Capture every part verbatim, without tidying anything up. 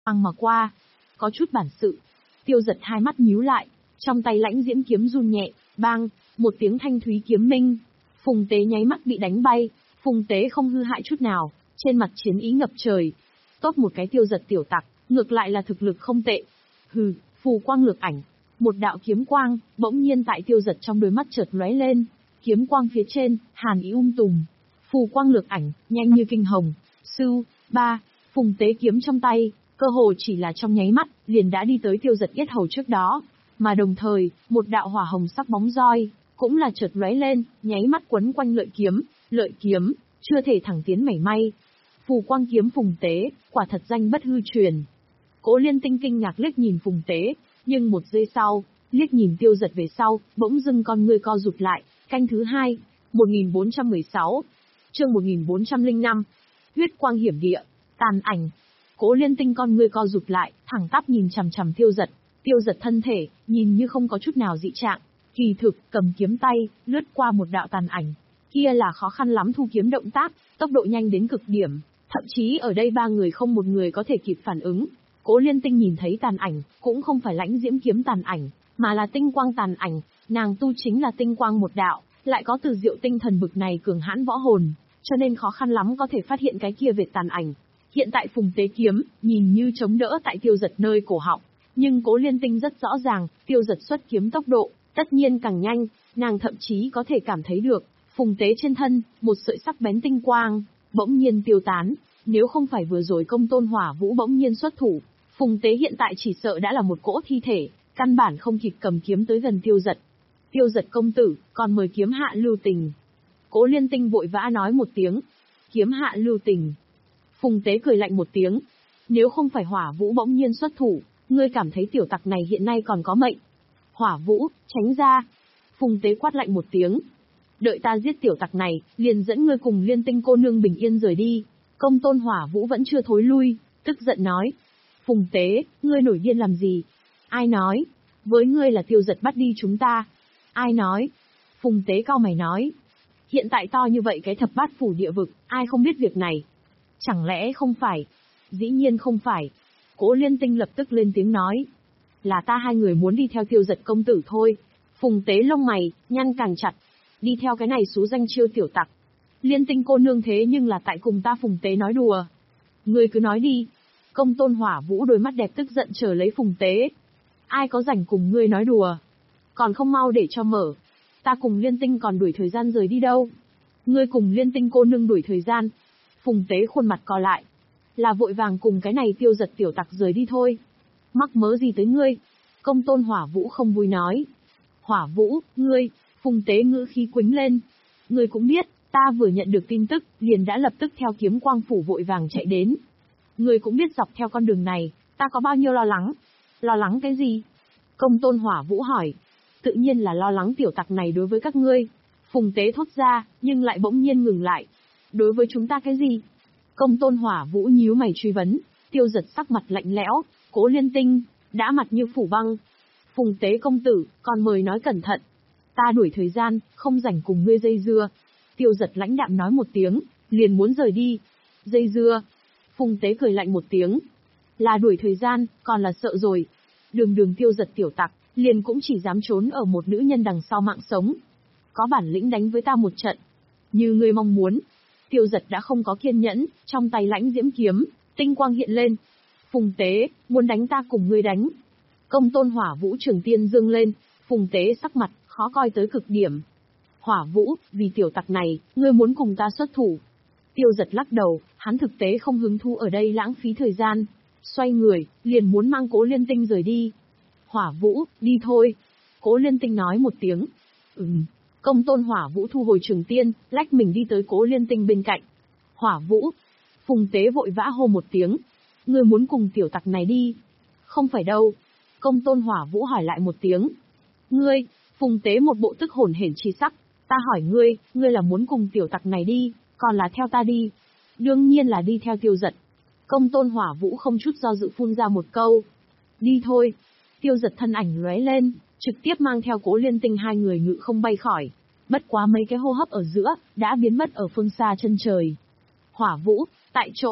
Băng mà qua. Có chút bản sự. Tiêu Giật hai mắt nhíu lại, trong tay lãnh diễm kiếm run nhẹ, bang, một tiếng thanh thúy kiếm minh. Phùng Tế nháy mắt bị đánh bay, Phùng Tế không hư hại chút nào, trên mặt chiến ý ngập trời. Tốt một cái Tiêu Giật tiểu tặc, ngược lại là thực lực không tệ. Hừ, phù quang lược ảnh. Một đạo kiếm quang, bỗng nhiên tại Tiêu Giật trong đôi mắt chợt lóe lên. Kiếm quang phía trên, hàn ý um tùm. Phù quang lược ảnh, nhanh như kinh hồng. Sưu, ba, Phùng Tế kiếm trong tay, cơ hồ chỉ là trong nháy mắt, liền đã đi tới Tiêu Giật yết hầu trước đó. Mà đồng thời, một đạo hỏa hồng sắc bóng roi, cũng là chợt lóe lên, nháy mắt quấn quanh lợi kiếm, lợi kiếm, chưa thể thẳng tiến mảy may. Phù quang kiếm Phùng Tế, quả thật danh bất hư truyền. Cố Liên Tinh kinh ngạc liếc nhìn Phùng Tế, nhưng một giây sau, liếc nhìn Tiêu Giật về sau, bỗng dưng con ngươi co rụt lại. Canh thứ hai, một nghìn bốn trăm mười sáu, chương một nghìn bốn trăm lẻ năm, huyết quang hiểm địa, tàn ảnh. Cố Liên Tinh con ngươi co rụt lại, thẳng tắp nhìn chằm chằm Tiêu Giật. Tiêu Giật thân thể, nhìn như không có chút nào dị trạng, kỳ thực, cầm kiếm tay, lướt qua một đạo tàn ảnh. Kia là khó khăn lắm thu kiếm động tác, tốc độ nhanh đến cực điểm, thậm chí ở đây ba người không một người có thể kịp phản ứng. Cố Liên Tinh nhìn thấy tàn ảnh, cũng không phải lãnh diễm kiếm tàn ảnh, mà là tinh quang tàn ảnh, nàng tu chính là tinh quang một đạo, lại có từ diệu tinh thần bực này cường hãn võ hồn, cho nên khó khăn lắm có thể phát hiện cái kia vệt tàn ảnh. Hiện tại Phùng Tế kiếm, nhìn như chống đỡ tại Tiêu Giật nơi cổ họng, nhưng Cố Liên Tinh rất rõ ràng, Tiêu Giật xuất kiếm tốc độ, tất nhiên càng nhanh, nàng thậm chí có thể cảm thấy được, Phùng Tế trên thân, một sợi sắc bén tinh quang, bỗng nhiên tiêu tán, nếu không phải vừa rồi Công Tôn Hỏa Vũ bỗng nhiên xuất thủ, Phùng Tế hiện tại chỉ sợ đã là một cỗ thi thể, căn bản không kịp cầm kiếm tới gần Tiêu Giật. Tiêu Giật công tử, còn mời kiếm hạ lưu tình. Cố Liên Tinh vội vã nói một tiếng. Kiếm hạ lưu tình. Phùng Tế cười lạnh một tiếng. Nếu không phải Hỏa Vũ bỗng nhiên xuất thủ, ngươi cảm thấy tiểu tặc này hiện nay còn có mệnh. Hỏa Vũ, tránh ra. Phùng Tế quát lạnh một tiếng. Đợi ta giết tiểu tặc này, liền dẫn ngươi cùng Liên Tinh cô nương bình yên rời đi. Công Tôn Hỏa Vũ vẫn chưa thối lui, tức giận nói. Phùng Tế, ngươi nổi điên làm gì? Ai nói? Với ngươi là Tiêu Giật bắt đi chúng ta. Ai nói? Phùng Tế cau mày nói. Hiện tại to như vậy cái thập bát phủ địa vực, ai không biết việc này? Chẳng lẽ không phải? Dĩ nhiên không phải. Cố Liên Tinh lập tức lên tiếng nói. Là ta hai người muốn đi theo Tiêu Giật công tử thôi. Phùng Tế lông mày, nhăn càng chặt. Đi theo cái này xú danh chiêu tiểu tặc. Liên Tinh cô nương thế nhưng là tại cùng ta Phùng Tế nói đùa. Ngươi cứ nói đi. Công Tôn Hỏa Vũ đôi mắt đẹp tức giận chờ lấy Phùng Tế. Ai có rảnh cùng ngươi nói đùa? Còn không mau để cho mở. Ta cùng Liên Tinh còn đuổi thời gian rời đi đâu? Ngươi cùng Liên Tinh cô nương đuổi thời gian. Phùng Tế khuôn mặt co lại. Là vội vàng cùng cái này Tiêu Giật tiểu tặc rời đi thôi. Mắc mớ gì tới ngươi? Công Tôn Hỏa Vũ không vui nói. Hỏa Vũ, ngươi, Phùng Tế ngữ khí quĩnh lên. Ngươi cũng biết, ta vừa nhận được tin tức, liền đã lập tức theo kiếm quang phủ vội vàng chạy đến. Ngươi cũng biết dọc theo con đường này, ta có bao nhiêu lo lắng. Lo lắng cái gì? Công Tôn Hỏa Vũ hỏi. Tự nhiên là lo lắng tiểu tặc này đối với các ngươi. Phùng Tế thốt ra, nhưng lại bỗng nhiên ngừng lại. Đối với chúng ta cái gì? Công Tôn Hỏa Vũ nhíu mày truy vấn. Tiêu Giật sắc mặt lạnh lẽo. Cố Liên Tinh, đã mặt như phủ băng. Phùng Tế công tử, còn mời nói cẩn thận. Ta đuổi thời gian, không rảnh cùng ngươi dây dưa. Tiêu Giật lãnh đạm nói một tiếng, liền muốn rời đi. Dây dưa. Phùng Tế cười lạnh một tiếng. Là đuổi thời gian, còn là sợ rồi. Đường đường Tiêu Giật tiểu tặc, liền cũng chỉ dám trốn ở một nữ nhân đằng sau mạng sống. Có bản lĩnh đánh với ta một trận. Như ngươi mong muốn. Tiêu Giật đã không có kiên nhẫn, trong tay lãnh diễm kiếm, tinh quang hiện lên. Phùng Tế, muốn đánh ta cùng ngươi đánh. Công Tôn Hỏa Vũ trường tiên dương lên, Phùng Tế sắc mặt, khó coi tới cực điểm. Hỏa Vũ, vì tiểu tặc này, ngươi muốn cùng ta xuất thủ. Tiêu Giật lắc đầu, hắn thực tế không hứng thú ở đây lãng phí thời gian. Xoay người, liền muốn mang Cố Liên Tinh rời đi. Hỏa Vũ, đi thôi. Cố Liên Tinh nói một tiếng. Ừm. Công Tôn Hỏa Vũ thu hồi trường tiên, lách mình đi tới Cố Liên Tinh bên cạnh. Hỏa Vũ. Phùng Tế vội vã hô một tiếng. Ngươi muốn cùng tiểu tặc này đi? Không phải đâu. Công Tôn Hỏa Vũ hỏi lại một tiếng. Ngươi, Phùng Tế một bộ tức hổn hển chi sắc. Ta hỏi ngươi, ngươi là muốn cùng tiểu tặc này đi, còn là theo ta đi? Đương nhiên là đi theo Tiêu Giật. Công Tôn Hỏa Vũ không chút do dự phun ra một câu. Đi thôi. Tiêu Giật thân ảnh lóe lên, trực tiếp mang theo Cố Liên Tinh hai người ngự không bay khỏi. Bất quá mấy cái hô hấp ở giữa, đã biến mất ở phương xa chân trời. Hỏa Vũ, tại chỗ,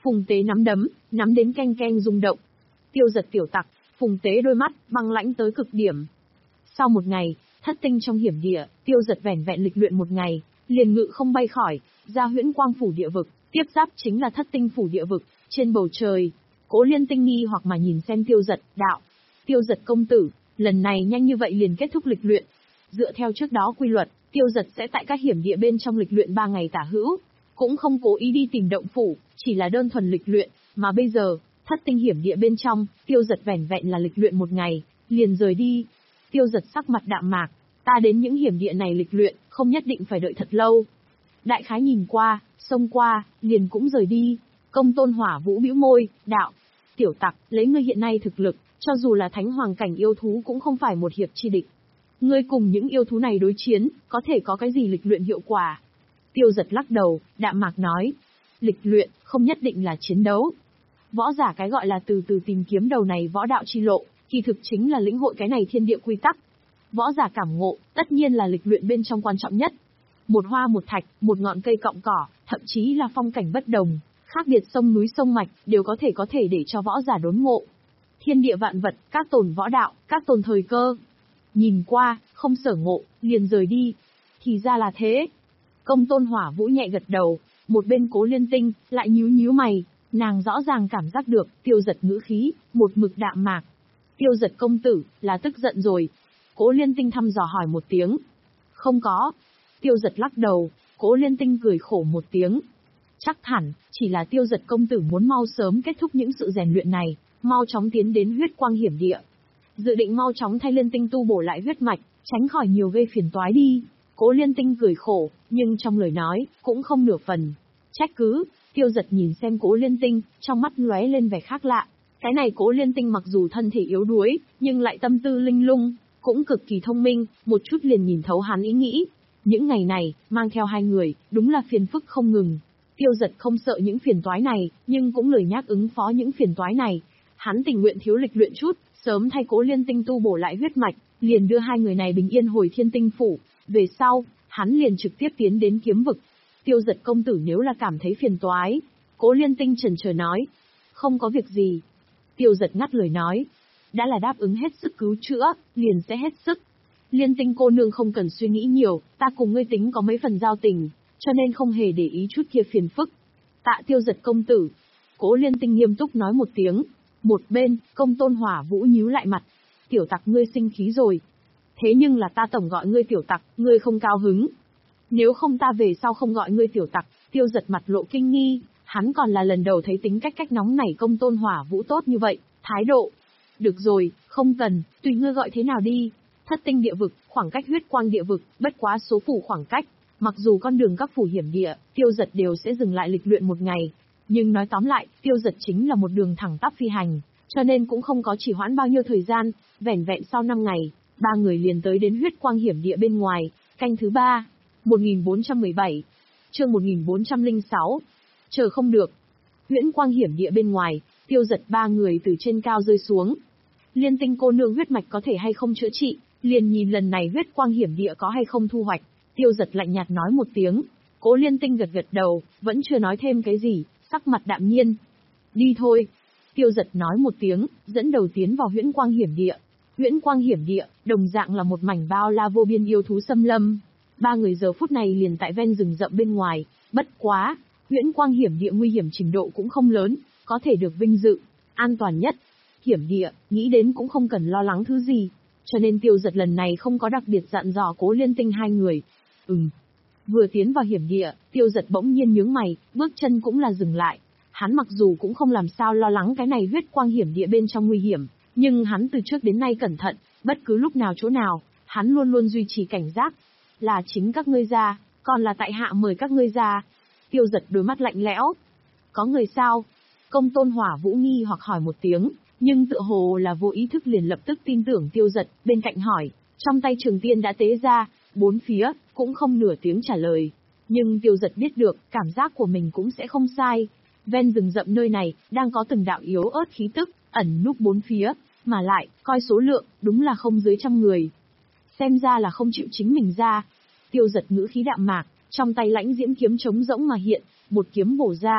Phùng Tế nắm đấm, nắm đến keng keng rung động. Tiêu Giật tiểu tặc, Phùng Tế đôi mắt băng lãnh tới cực điểm. Sau một ngày, thất tinh trong hiểm địa, Tiêu Giật vẻn vẹn lịch luyện một ngày, liền ngự không bay khỏi, ra Huyễn Quang phủ địa vực, tiếp giáp chính là thất tinh phủ địa vực, trên bầu trời. Cố Liên Tinh nghi hoặc mà nhìn xem Tiêu Giật, đạo: Tiêu Giật công tử, lần này nhanh như vậy liền kết thúc lịch luyện. Dựa theo trước đó quy luật, Tiêu Giật sẽ tại các hiểm địa bên trong lịch luyện ba ngày tả hữu, cũng không cố ý đi tìm động phủ, chỉ là đơn thuần lịch luyện, mà bây giờ, thất tinh hiểm địa bên trong, Tiêu Giật vẻn vẹn là lịch luyện một ngày, liền rời đi. Tiêu Giật sắc mặt đạm mạc, ta đến những hiểm địa này lịch luyện, không nhất định phải đợi thật lâu. Đại khái nhìn qua, xông qua, liền cũng rời đi. Công Tôn Hỏa Vũ bĩu môi, đạo: Tiểu tặc, lấy ngươi hiện nay thực lực, cho dù là thánh hoàng cảnh yêu thú cũng không phải một hiệp chi địch. Ngươi cùng những yêu thú này đối chiến, có thể có cái gì lịch luyện hiệu quả? Tiêu Giật lắc đầu, đạm mạc nói: Lịch luyện, không nhất định là chiến đấu. Võ giả cái gọi là từ từ tìm kiếm đầu này võ đạo chi lộ, kỳ thực chính là lĩnh hội cái này thiên địa quy tắc. Võ giả cảm ngộ, tất nhiên là lịch luyện bên trong quan trọng nhất. Một hoa một thạch, một ngọn cây cọng cỏ, thậm chí là phong cảnh bất đồng, khác biệt sông núi sông mạch, đều có thể có thể để cho võ giả đốn ngộ. Thiên địa vạn vật, các tồn võ đạo, các tồn thời cơ. Nhìn qua, không sở ngộ, liền rời đi. Thì ra là thế. Công Tôn Hỏa Vũ nhẹ gật đầu, một bên Cố Liên Tinh, lại nhíu nhíu mày, nàng rõ ràng cảm giác được, Tiêu Giật ngữ khí, một mực đạm mạc. Tiêu Giật công tử, là tức giận rồi. Cố Liên Tinh thăm dò hỏi một tiếng. Không có. Tiêu Giật lắc đầu, Cố Liên Tinh cười khổ một tiếng. Chắc hẳn, chỉ là Tiêu Giật công tử muốn mau sớm kết thúc những sự rèn luyện này, mau chóng tiến đến huyết quang hiểm địa. Dự định mau chóng thay Liên Tinh tu bổ lại huyết mạch, tránh khỏi nhiều gây phiền toái đi. Cố Liên Tinh cười khổ, nhưng trong lời nói, cũng không nửa phần trách cứ. Tiêu Giật nhìn xem Cố Liên Tinh, trong mắt lóe lên vẻ khác lạ. Cái này Cố Liên Tinh mặc dù thân thể yếu đuối, nhưng lại tâm tư linh lung, cũng cực kỳ thông minh, một chút liền nhìn thấu hắn ý nghĩ. Những ngày này, mang theo hai người, đúng là phiền phức không ngừng. Tiêu Giật không sợ những phiền toái này, nhưng cũng lười nhác ứng phó những phiền toái này. Hắn tình nguyện thiếu lịch luyện chút, sớm thay Cố Liên Tinh tu bổ lại huyết mạch, liền đưa hai người này bình yên hồi Thiên Tinh phủ. Về sau, hắn liền trực tiếp tiến đến kiếm vực. Tiêu Giật công tử nếu là cảm thấy phiền toái, Cố Liên Tinh chần chờ nói. Không có việc gì. Tiêu Giật ngắt lời nói. Đã là đáp ứng hết sức cứu chữa, liền sẽ hết sức. Liên Tinh cô nương không cần suy nghĩ nhiều, ta cùng ngươi tính có mấy phần giao tình, cho nên không hề để ý chút kia phiền phức. Tạ Tiêu Giật công tử. Cố Liên Tinh nghiêm túc nói một tiếng. Một bên, Công Tôn Hỏa Vũ nhíu lại mặt. Tiểu tặc ngươi sinh khí rồi. Thế nhưng là ta tổng gọi ngươi tiểu tặc, ngươi không cao hứng. Nếu không ta về sau không gọi ngươi tiểu tặc. Tiêu Giật mặt lộ kinh nghi, hắn còn là lần đầu thấy tính cách cách nóng nảy Công Tôn Hỏa Vũ tốt như vậy, thái độ. Được rồi, không cần, tùy ngươi gọi thế nào đi. Thất tinh địa vực, khoảng cách huyết quang địa vực, bất quá số phủ khoảng cách. Mặc dù con đường các phủ hiểm địa, Tiêu Giật đều sẽ dừng lại lịch luyện một ngày. Nhưng nói tóm lại, Tiêu Giật chính là một đường thẳng tắp phi hành, cho nên cũng không có trì hoãn bao nhiêu thời gian, vẻn vẹn sau năm ngày, ba người liền tới đến huyết quang hiểm địa bên ngoài, canh thứ ba, một nghìn bốn trăm mười bảy, chương một nghìn bốn trăm lẻ sáu, chờ không được. Huyễn quang hiểm địa bên ngoài, Tiêu Giật ba người từ trên cao rơi xuống. Liên Tinh cô nương huyết mạch có thể hay không chữa trị, liền nhìn lần này huyết quang hiểm địa có hay không thu hoạch. Tiêu Giật lạnh nhạt nói một tiếng, Cố Liên Tinh gật gật đầu, vẫn chưa nói thêm cái gì, sắc mặt đạm nhiên. Đi thôi. Tiêu Giật nói một tiếng, dẫn đầu tiến vào huyễn quang hiểm địa. Huyễn quang hiểm địa, đồng dạng là một mảnh bao la vô biên yêu thú xâm lâm. Ba người giờ phút này liền tại ven rừng rậm bên ngoài, bất quá, huyễn quang hiểm địa nguy hiểm trình độ cũng không lớn, có thể được vinh dự, an toàn nhất. Hiểm địa, nghĩ đến cũng không cần lo lắng thứ gì, cho nên Tiêu Giật lần này không có đặc biệt dặn dò Cố Liên Tinh hai người. Ừm. Vừa tiến vào hiểm địa, Tiêu Giật bỗng nhiên nhướng mày, bước chân cũng là dừng lại. Hắn mặc dù cũng không làm sao lo lắng cái này huyết quang hiểm địa bên trong nguy hiểm, nhưng hắn từ trước đến nay cẩn thận, bất cứ lúc nào chỗ nào, hắn luôn luôn duy trì cảnh giác. Là chính các ngươi ra, còn là tại hạ mời các ngươi ra. Tiêu Giật đôi mắt lạnh lẽo. Có người sao? Công Tôn Hỏa Vũ nghi hoặc hỏi một tiếng, nhưng tựa hồ là vô ý thức liền lập tức tin tưởng Tiêu Giật, bên cạnh hỏi, trong tay trường tiên đã tế ra, bốn phía, cũng không nửa tiếng trả lời. Nhưng Tiêu Giật biết được, cảm giác của mình cũng sẽ không sai. Ven rừng rậm nơi này, đang có từng đạo yếu ớt khí tức, ẩn núp bốn phía, mà lại, coi số lượng, đúng là không dưới trăm người. Xem ra là không chịu chính mình ra. Tiêu Giật ngữ khí đạm mạc, trong tay lãnh diễm kiếm trống rỗng mà hiện, một kiếm bổ ra.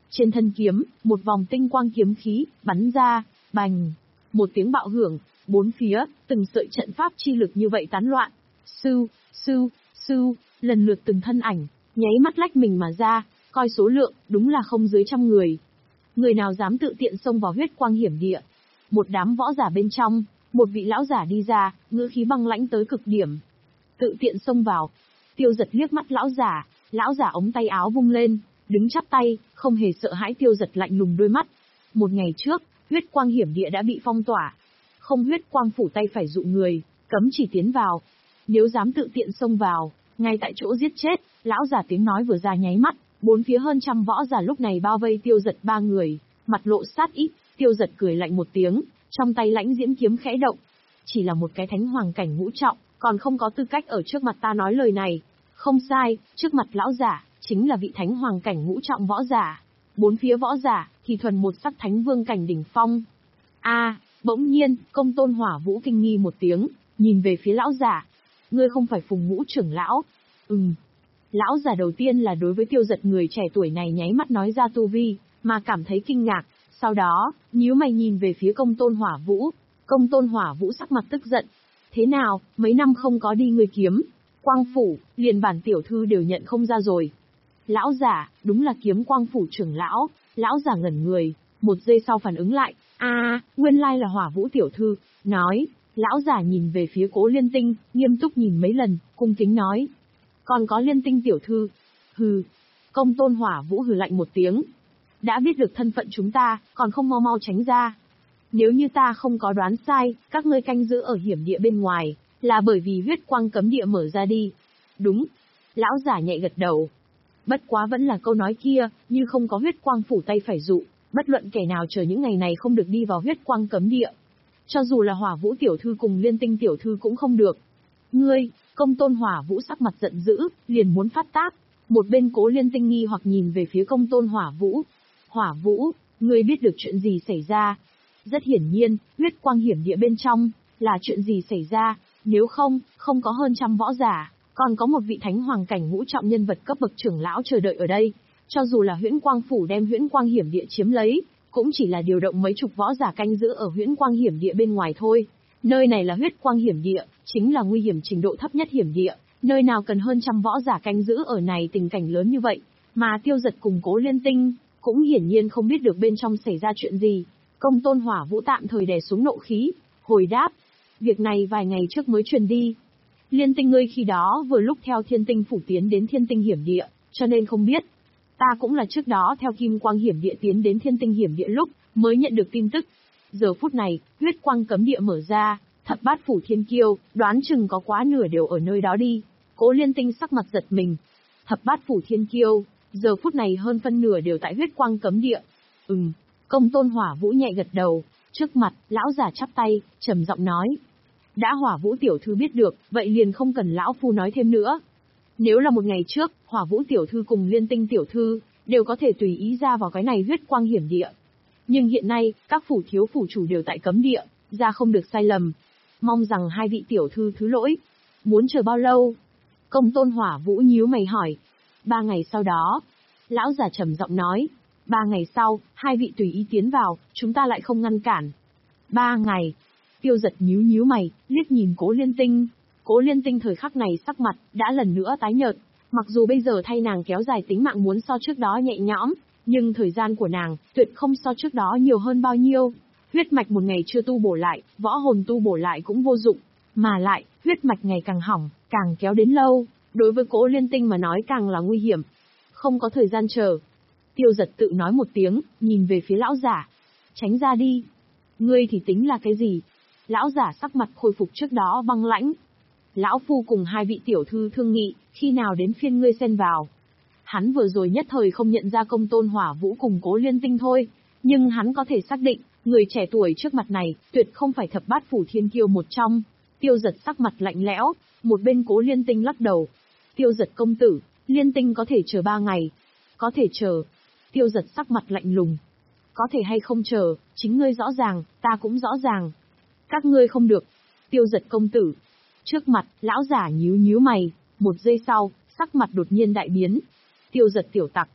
Trên thân kiếm, một vòng tinh quang kiếm khí, bắn ra, bành. Một tiếng bạo hưởng, bốn phía, từng sợi trận pháp chi lực như vậy tán loạn. Sưu, sưu, sưu, lần lượt từng thân ảnh, nháy mắt lách mình mà ra, coi số lượng, đúng là không dưới trăm người. Người nào dám tự tiện xông vào huyết quang hiểm địa. Một đám võ giả bên trong, một vị lão giả đi ra, ngữ khí băng lãnh tới cực điểm. Tự tiện xông vào. Tiêu Giật liếc mắt lão giả, lão giả ống tay áo vung lên, đứng chắp tay, không hề sợ hãi. Tiêu Giật lạnh lùng đôi mắt. Một ngày trước, huyết quang hiểm địa đã bị phong tỏa. Không huyết quang phủ tay phải dụ người, cấm chỉ tiến vào. Nếu dám tự tiện xông vào, ngay tại chỗ giết chết. Lão giả tiếng nói vừa ra nháy mắt, bốn phía hơn trăm võ giả lúc này bao vây Tiêu Giật ba người, mặt lộ sát ý. Tiêu Giật cười lạnh một tiếng, trong tay lãnh diễm kiếm khẽ động. Chỉ là một cái thánh hoàng cảnh ngũ trọng, còn không có tư cách ở trước mặt ta nói lời này. Không sai, trước mặt lão giả, chính là vị thánh hoàng cảnh ngũ trọng võ giả. Bốn phía võ giả, thì thuần một sắc thánh vương cảnh đỉnh phong. A, bỗng nhiên, Công Tôn Hỏa Vũ kinh nghi một tiếng, nhìn về phía lão giả. Ngươi không phải Phùng Ngũ trưởng lão? Ừm. Lão giả đầu tiên là đối với Tiêu Giật người trẻ tuổi này nháy mắt nói ra tu vi, mà cảm thấy kinh ngạc. Sau đó, nhíu mày nhìn về phía Công Tôn Hỏa Vũ. Công Tôn Hỏa Vũ sắc mặt tức giận. Thế nào, mấy năm không có đi ngươi kiếm Quang Phủ, liền bản tiểu thư đều nhận không ra rồi. Lão giả, đúng là Kiếm Quang Phủ trưởng lão. Lão giả ngẩn người, một giây sau phản ứng lại. A, nguyên lai là Hỏa Vũ tiểu thư. Nói, lão giả nhìn về phía Cố Liên Tinh, nghiêm túc nhìn mấy lần, cung kính nói. Còn có Liên Tinh tiểu thư. Hừ. Công Tôn Hỏa Vũ hừ lạnh một tiếng. Đã biết được thân phận chúng ta, còn không mau mau tránh ra. Nếu như ta không có đoán sai, các ngươi canh giữ ở hiểm địa bên ngoài, là bởi vì huyết quang cấm địa mở ra đi. Đúng. Lão giả nhẹ gật đầu. Bất quá vẫn là câu nói kia, như không có huyết quang phủ tay phải dụ, bất luận kẻ nào chờ những ngày này không được đi vào huyết quang cấm địa. Cho dù là Hỏa Vũ tiểu thư cùng Liên Tinh tiểu thư cũng không được. Ngươi, Công Tôn Hỏa Vũ sắc mặt giận dữ, liền muốn phát tác. Một bên Cố Liên Tinh nghi hoặc nhìn về phía Công Tôn Hỏa Vũ. Hỏa Vũ, ngươi biết được chuyện gì xảy ra? Rất hiển nhiên, huyết quang hiểm địa bên trong, là chuyện gì xảy ra, nếu không, không có hơn trăm võ giả, còn có một vị thánh hoàng cảnh ngũ trọng nhân vật cấp bậc trưởng lão chờ đợi ở đây. Cho dù là huyễn quang phủ đem huyễn quang hiểm địa chiếm lấy, cũng chỉ là điều động mấy chục võ giả canh giữ ở huyễn quang hiểm địa bên ngoài thôi. Nơi này là huyết quang hiểm địa, chính là nguy hiểm trình độ thấp nhất hiểm địa, nơi nào cần hơn trăm võ giả canh giữ ở này tình cảnh lớn như vậy, mà Tiêu Giật cùng Cố Liên Tinh, cũng hiển nhiên không biết được bên trong xảy ra chuyện gì. Công Tôn Hỏa Vũ tạm thời đè xuống nộ khí, hồi đáp. Việc này vài ngày trước mới truyền đi. Liên Tinh ngươi khi đó vừa lúc theo Thiên Tinh phủ tiến đến Thiên Tinh hiểm địa, cho nên không biết. Ta cũng là trước đó theo Kim Quang hiểm địa tiến đến Thiên Tinh hiểm địa lúc, mới nhận được tin tức. Giờ phút này, huyết quang cấm địa mở ra, thập bát phủ thiên kiêu, đoán chừng có quá nửa đều ở nơi đó đi. Cố Liên Tinh sắc mặt giật mình. Thập bát phủ thiên kiêu, giờ phút này hơn phân nửa đều tại huyết quang cấm địa. Ừm. Công Tôn Hỏa Vũ nhẹ gật đầu, trước mặt, lão giả chắp tay, trầm giọng nói. Đã Hỏa Vũ tiểu thư biết được, vậy liền không cần lão phu nói thêm nữa. Nếu là một ngày trước, Hỏa Vũ tiểu thư cùng Liên Tinh tiểu thư, đều có thể tùy ý ra vào cái này huyết quang hiểm địa. Nhưng hiện nay, các phủ thiếu phủ chủ đều tại cấm địa, ra không được sai lầm. Mong rằng hai vị tiểu thư thứ lỗi. Muốn chờ bao lâu? Công Tôn Hỏa Vũ nhíu mày hỏi. Ba ngày sau đó. Lão giả trầm giọng nói. Ba ngày sau, hai vị tùy ý tiến vào, chúng ta lại không ngăn cản. Ba ngày. Tiêu Giật nhíu nhíu mày, liếc nhìn Cố Liên Tinh. Cố Liên Tinh thời khắc này sắc mặt, đã lần nữa tái nhợt. Mặc dù bây giờ thay nàng kéo dài tính mạng muốn so trước đó nhẹ nhõm, nhưng thời gian của nàng, tuyệt không so trước đó nhiều hơn bao nhiêu. Huyết mạch một ngày chưa tu bổ lại, võ hồn tu bổ lại cũng vô dụng. Mà lại, huyết mạch ngày càng hỏng, càng kéo đến lâu, đối với Cố Liên Tinh mà nói càng là nguy hiểm. Không có thời gian chờ. Tiêu Giật tự nói một tiếng, nhìn về phía lão giả. Tránh ra đi. Ngươi thì tính là cái gì? Lão giả sắc mặt khôi phục trước đó băng lãnh. Lão phu cùng hai vị tiểu thư thương nghị, khi nào đến phiên ngươi xen vào. Hắn vừa rồi nhất thời không nhận ra Công Tôn Hỏa Vũ cùng Cố Liên Tinh thôi, nhưng hắn có thể xác định, người trẻ tuổi trước mặt này, tuyệt không phải thập bát phủ thiên kiêu một trong. Tiêu Giật sắc mặt lạnh lẽo, một bên Cố Liên Tinh lắc đầu. Tiêu Giật công tử, Liên Tinh có thể chờ ba ngày. Có thể chờ. Tiêu Giật sắc mặt lạnh lùng. Có thể hay không chờ, chính ngươi rõ ràng, ta cũng rõ ràng. Các ngươi không được. Tiêu Giật công tử. Trước mặt, lão giả nhíu nhíu mày, một giây sau, sắc mặt đột nhiên đại biến. Tiêu Giật tiểu tặc.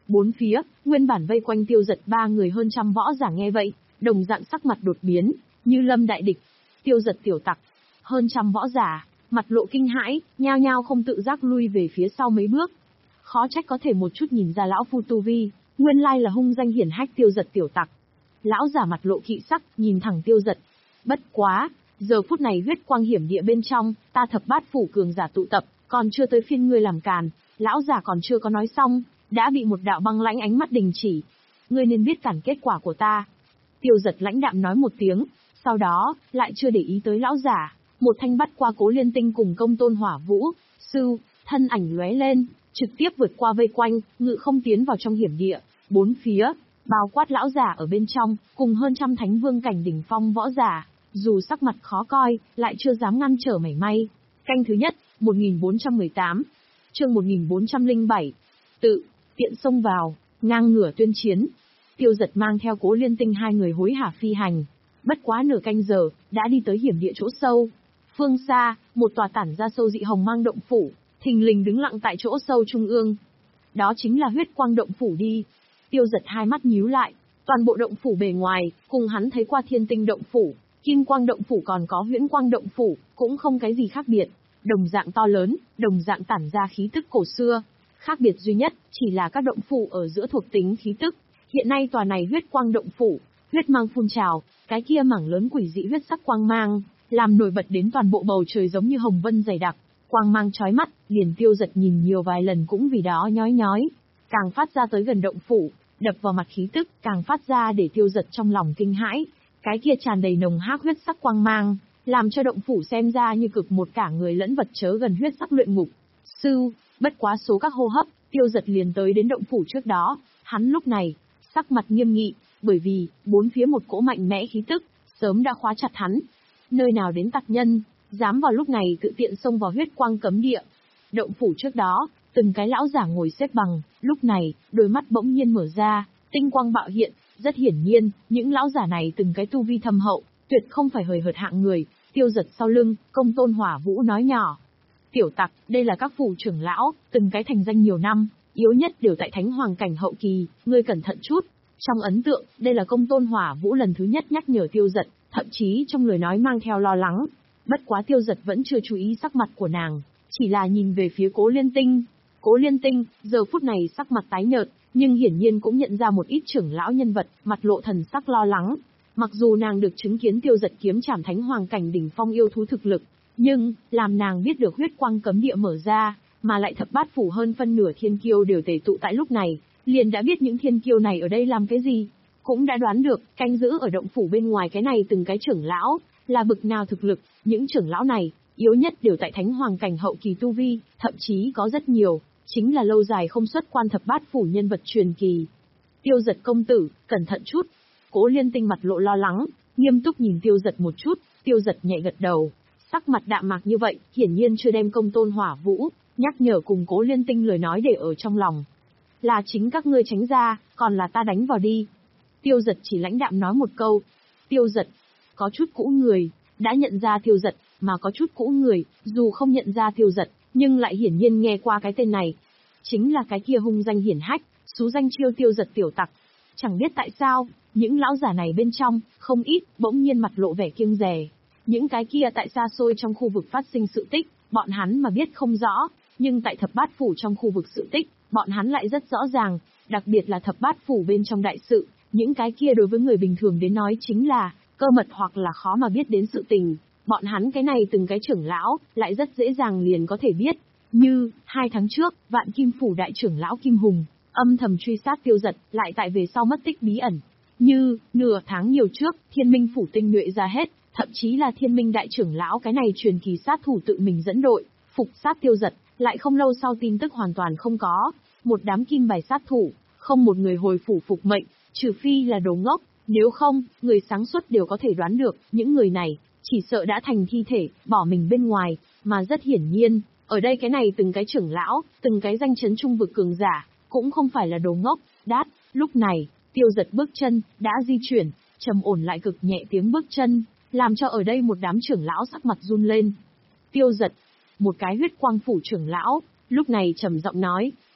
Bốn phía, nguyên bản vây quanh Tiêu Dật ba người hơn trăm võ giả nghe vậy, đồng dạng sắc mặt đột biến, như lâm đại địch. Tiêu Dật tiểu tặc, hơn trăm võ giả, mặt lộ kinh hãi, nhao nhao không tự giác lui về phía sau mấy bước. Khó trách có thể một chút nhìn ra lão phu tu vi, nguyên lai là hung danh hiển hách Tiêu Dật tiểu tặc. Lão giả mặt lộ kỵ sắc, nhìn thẳng Tiêu Dật. Bất quá, giờ phút này huyết quang hiểm địa bên trong, ta thập bát phủ cường giả tụ tập, còn chưa tới phiên ngươi làm càn. Lão giả còn chưa có nói xong, đã bị một đạo băng lãnh ánh mắt đình chỉ. Ngươi nên biết cản kết quả của ta. Tiêu Dật lãnh đạm nói một tiếng, sau đó, lại chưa để ý tới lão giả, một thanh bắt qua Cố Liên Tinh cùng Công Tôn Hỏa Vũ, sư, thân ảnh lóe lên, trực tiếp vượt qua vây quanh, ngự không tiến vào trong hiểm địa, bốn phía, bao quát lão giả ở bên trong, cùng hơn trăm thánh vương cảnh đỉnh phong võ giả, dù sắc mặt khó coi, lại chưa dám ngăn trở mảy may. Canh thứ nhất, một nghìn bốn trăm mười tám, chương một nghìn bốn trăm lẻ bảy, tự, tiện xông vào, ngang ngửa tuyên chiến. Tiêu Dật mang theo Cố Liên Tinh hai người hối hả phi hành, bất quá nửa canh giờ, đã đi tới hiểm địa chỗ sâu. Phương xa, một tòa tản ra sâu dị hồng mang động phủ, thình lình đứng lặng tại chỗ sâu trung ương. Đó chính là huyết quang động phủ đi. Tiêu Dật hai mắt nhíu lại, toàn bộ động phủ bề ngoài, cùng hắn thấy qua thiên tinh động phủ, kim quang động phủ còn có huyễn quang động phủ, cũng không cái gì khác biệt. Đồng dạng to lớn, đồng dạng tản ra khí tức cổ xưa. Khác biệt duy nhất, chỉ là các động phủ ở giữa thuộc tính khí tức. Hiện nay tòa này huyết quang động phủ, huyết mang phun trào, cái kia mảng lớn quỷ dị huyết sắc quang mang, làm nổi bật đến toàn bộ bầu trời giống như hồng vân dày đặc, quang mang chói mắt, liền Tiêu Dật nhìn nhiều vài lần cũng vì đó nhói nhói. Càng phát ra tới gần động phủ, đập vào mặt khí tức, càng phát ra để Tiêu Dật trong lòng kinh hãi. Cái kia tràn đầy nồng hắc huyết sắc quang mang, làm cho động phủ xem ra như cực một cả người lẫn vật chớ gần huyết sắc luyện ngục. Sư, bất quá số các hô hấp, Tiêu Dật liền tới đến động phủ trước đó, hắn lúc này, sắc mặt nghiêm nghị, bởi vì, bốn phía một cỗ mạnh mẽ khí tức, sớm đã khóa chặt hắn. Nơi nào đến tặc nhân, dám vào lúc này tự tiện xông vào huyết quang cấm địa. Động phủ trước đó, từng cái lão giả ngồi xếp bằng, lúc này, đôi mắt bỗng nhiên mở ra, tinh quang bạo hiện, rất hiển nhiên, những lão giả này từng cái tu vi thâm hậu, tuyệt không phải hời hợt hạng người. Tiêu Dật sau lưng, Công Tôn Hỏa Vũ nói nhỏ. Tiểu tặc, đây là các phủ trưởng lão, từng cái thành danh nhiều năm, yếu nhất đều tại thánh hoàng cảnh hậu kỳ, ngươi cẩn thận chút. Trong ấn tượng, đây là Công Tôn Hỏa Vũ lần thứ nhất nhắc nhở Tiêu Dật, thậm chí trong lời nói mang theo lo lắng. Bất quá Tiêu Dật vẫn chưa chú ý sắc mặt của nàng, chỉ là nhìn về phía Cố Liên Tinh. Cố Liên Tinh, giờ phút này sắc mặt tái nhợt, nhưng hiển nhiên cũng nhận ra một ít trưởng lão nhân vật, mặt lộ thần sắc lo lắng. Mặc dù nàng được chứng kiến Tiêu Dật kiếm trảm thánh hoàng cảnh đỉnh phong yêu thú thực lực, nhưng, làm nàng biết được huyết quang cấm địa mở ra, mà lại thập bát phủ hơn phân nửa thiên kiêu đều tề tụ tại lúc này, liền đã biết những thiên kiêu này ở đây làm cái gì. Cũng đã đoán được, canh giữ ở động phủ bên ngoài cái này từng cái trưởng lão, là bực nào thực lực, những trưởng lão này, yếu nhất đều tại thánh hoàng cảnh hậu kỳ tu vi, thậm chí có rất nhiều, chính là lâu dài không xuất quan thập bát phủ nhân vật truyền kỳ. Tiêu Dật công tử, cẩn thận chút. Cố Liên Tinh mặt lộ lo lắng, nghiêm túc nhìn Tiêu Dật một chút, Tiêu Dật nhẹ gật đầu, sắc mặt đạm mạc như vậy, hiển nhiên chưa đem Công Tôn Hỏa Vũ nhắc nhở cùng Cố Liên Tinh lời nói để ở trong lòng. Là chính các ngươi tránh ra, còn là ta đánh vào đi. Tiêu Dật chỉ lãnh đạm nói một câu. Tiêu Dật, có chút cũ người, đã nhận ra Tiêu Dật, mà có chút cũ người, dù không nhận ra Tiêu Dật, nhưng lại hiển nhiên nghe qua cái tên này. Chính là cái kia hung danh hiển hách, xú danh chiêu Tiêu Dật tiểu tặc. Chẳng biết tại sao, những lão giả này bên trong, không ít, bỗng nhiên mặt lộ vẻ kiêng dè. Những cái kia tại xa xôi trong khu vực phát sinh sự tích, bọn hắn mà biết không rõ, nhưng tại thập bát phủ trong khu vực sự tích, bọn hắn lại rất rõ ràng, đặc biệt là thập bát phủ bên trong đại sự, những cái kia đối với người bình thường đến nói chính là cơ mật hoặc là khó mà biết đến sự tình. Bọn hắn cái này từng cái trưởng lão, lại rất dễ dàng liền có thể biết. Như, hai tháng trước, Vạn Kim Phủ đại trưởng lão Kim Hùng, âm thầm truy sát Tiêu Dật, lại tại về sau mất tích bí ẩn. Như, nửa tháng nhiều trước, Thiên Minh Phủ tinh nhuệ ra hết, thậm chí là Thiên Minh đại trưởng lão cái này truyền kỳ sát thủ tự mình dẫn đội, phục sát Tiêu Dật, lại không lâu sau tin tức hoàn toàn không có. Một đám kim bài sát thủ, không một người hồi phủ phục mệnh, trừ phi là đồ ngốc, nếu không, người sáng suốt đều có thể đoán được, những người này, chỉ sợ đã thành thi thể, bỏ mình bên ngoài, mà rất hiển nhiên, ở đây cái này từng cái trưởng lão, từng cái danh chấn trung vực cường giả, cũng không phải là đồ ngốc. Đát, lúc này, Tiêu Dật bước chân, đã di chuyển, trầm ổn lại cực nhẹ tiếng bước chân, làm cho ở đây một đám trưởng lão sắc mặt run lên. Tiêu Dật, một cái huyết quang phủ trưởng lão, lúc này trầm giọng nói,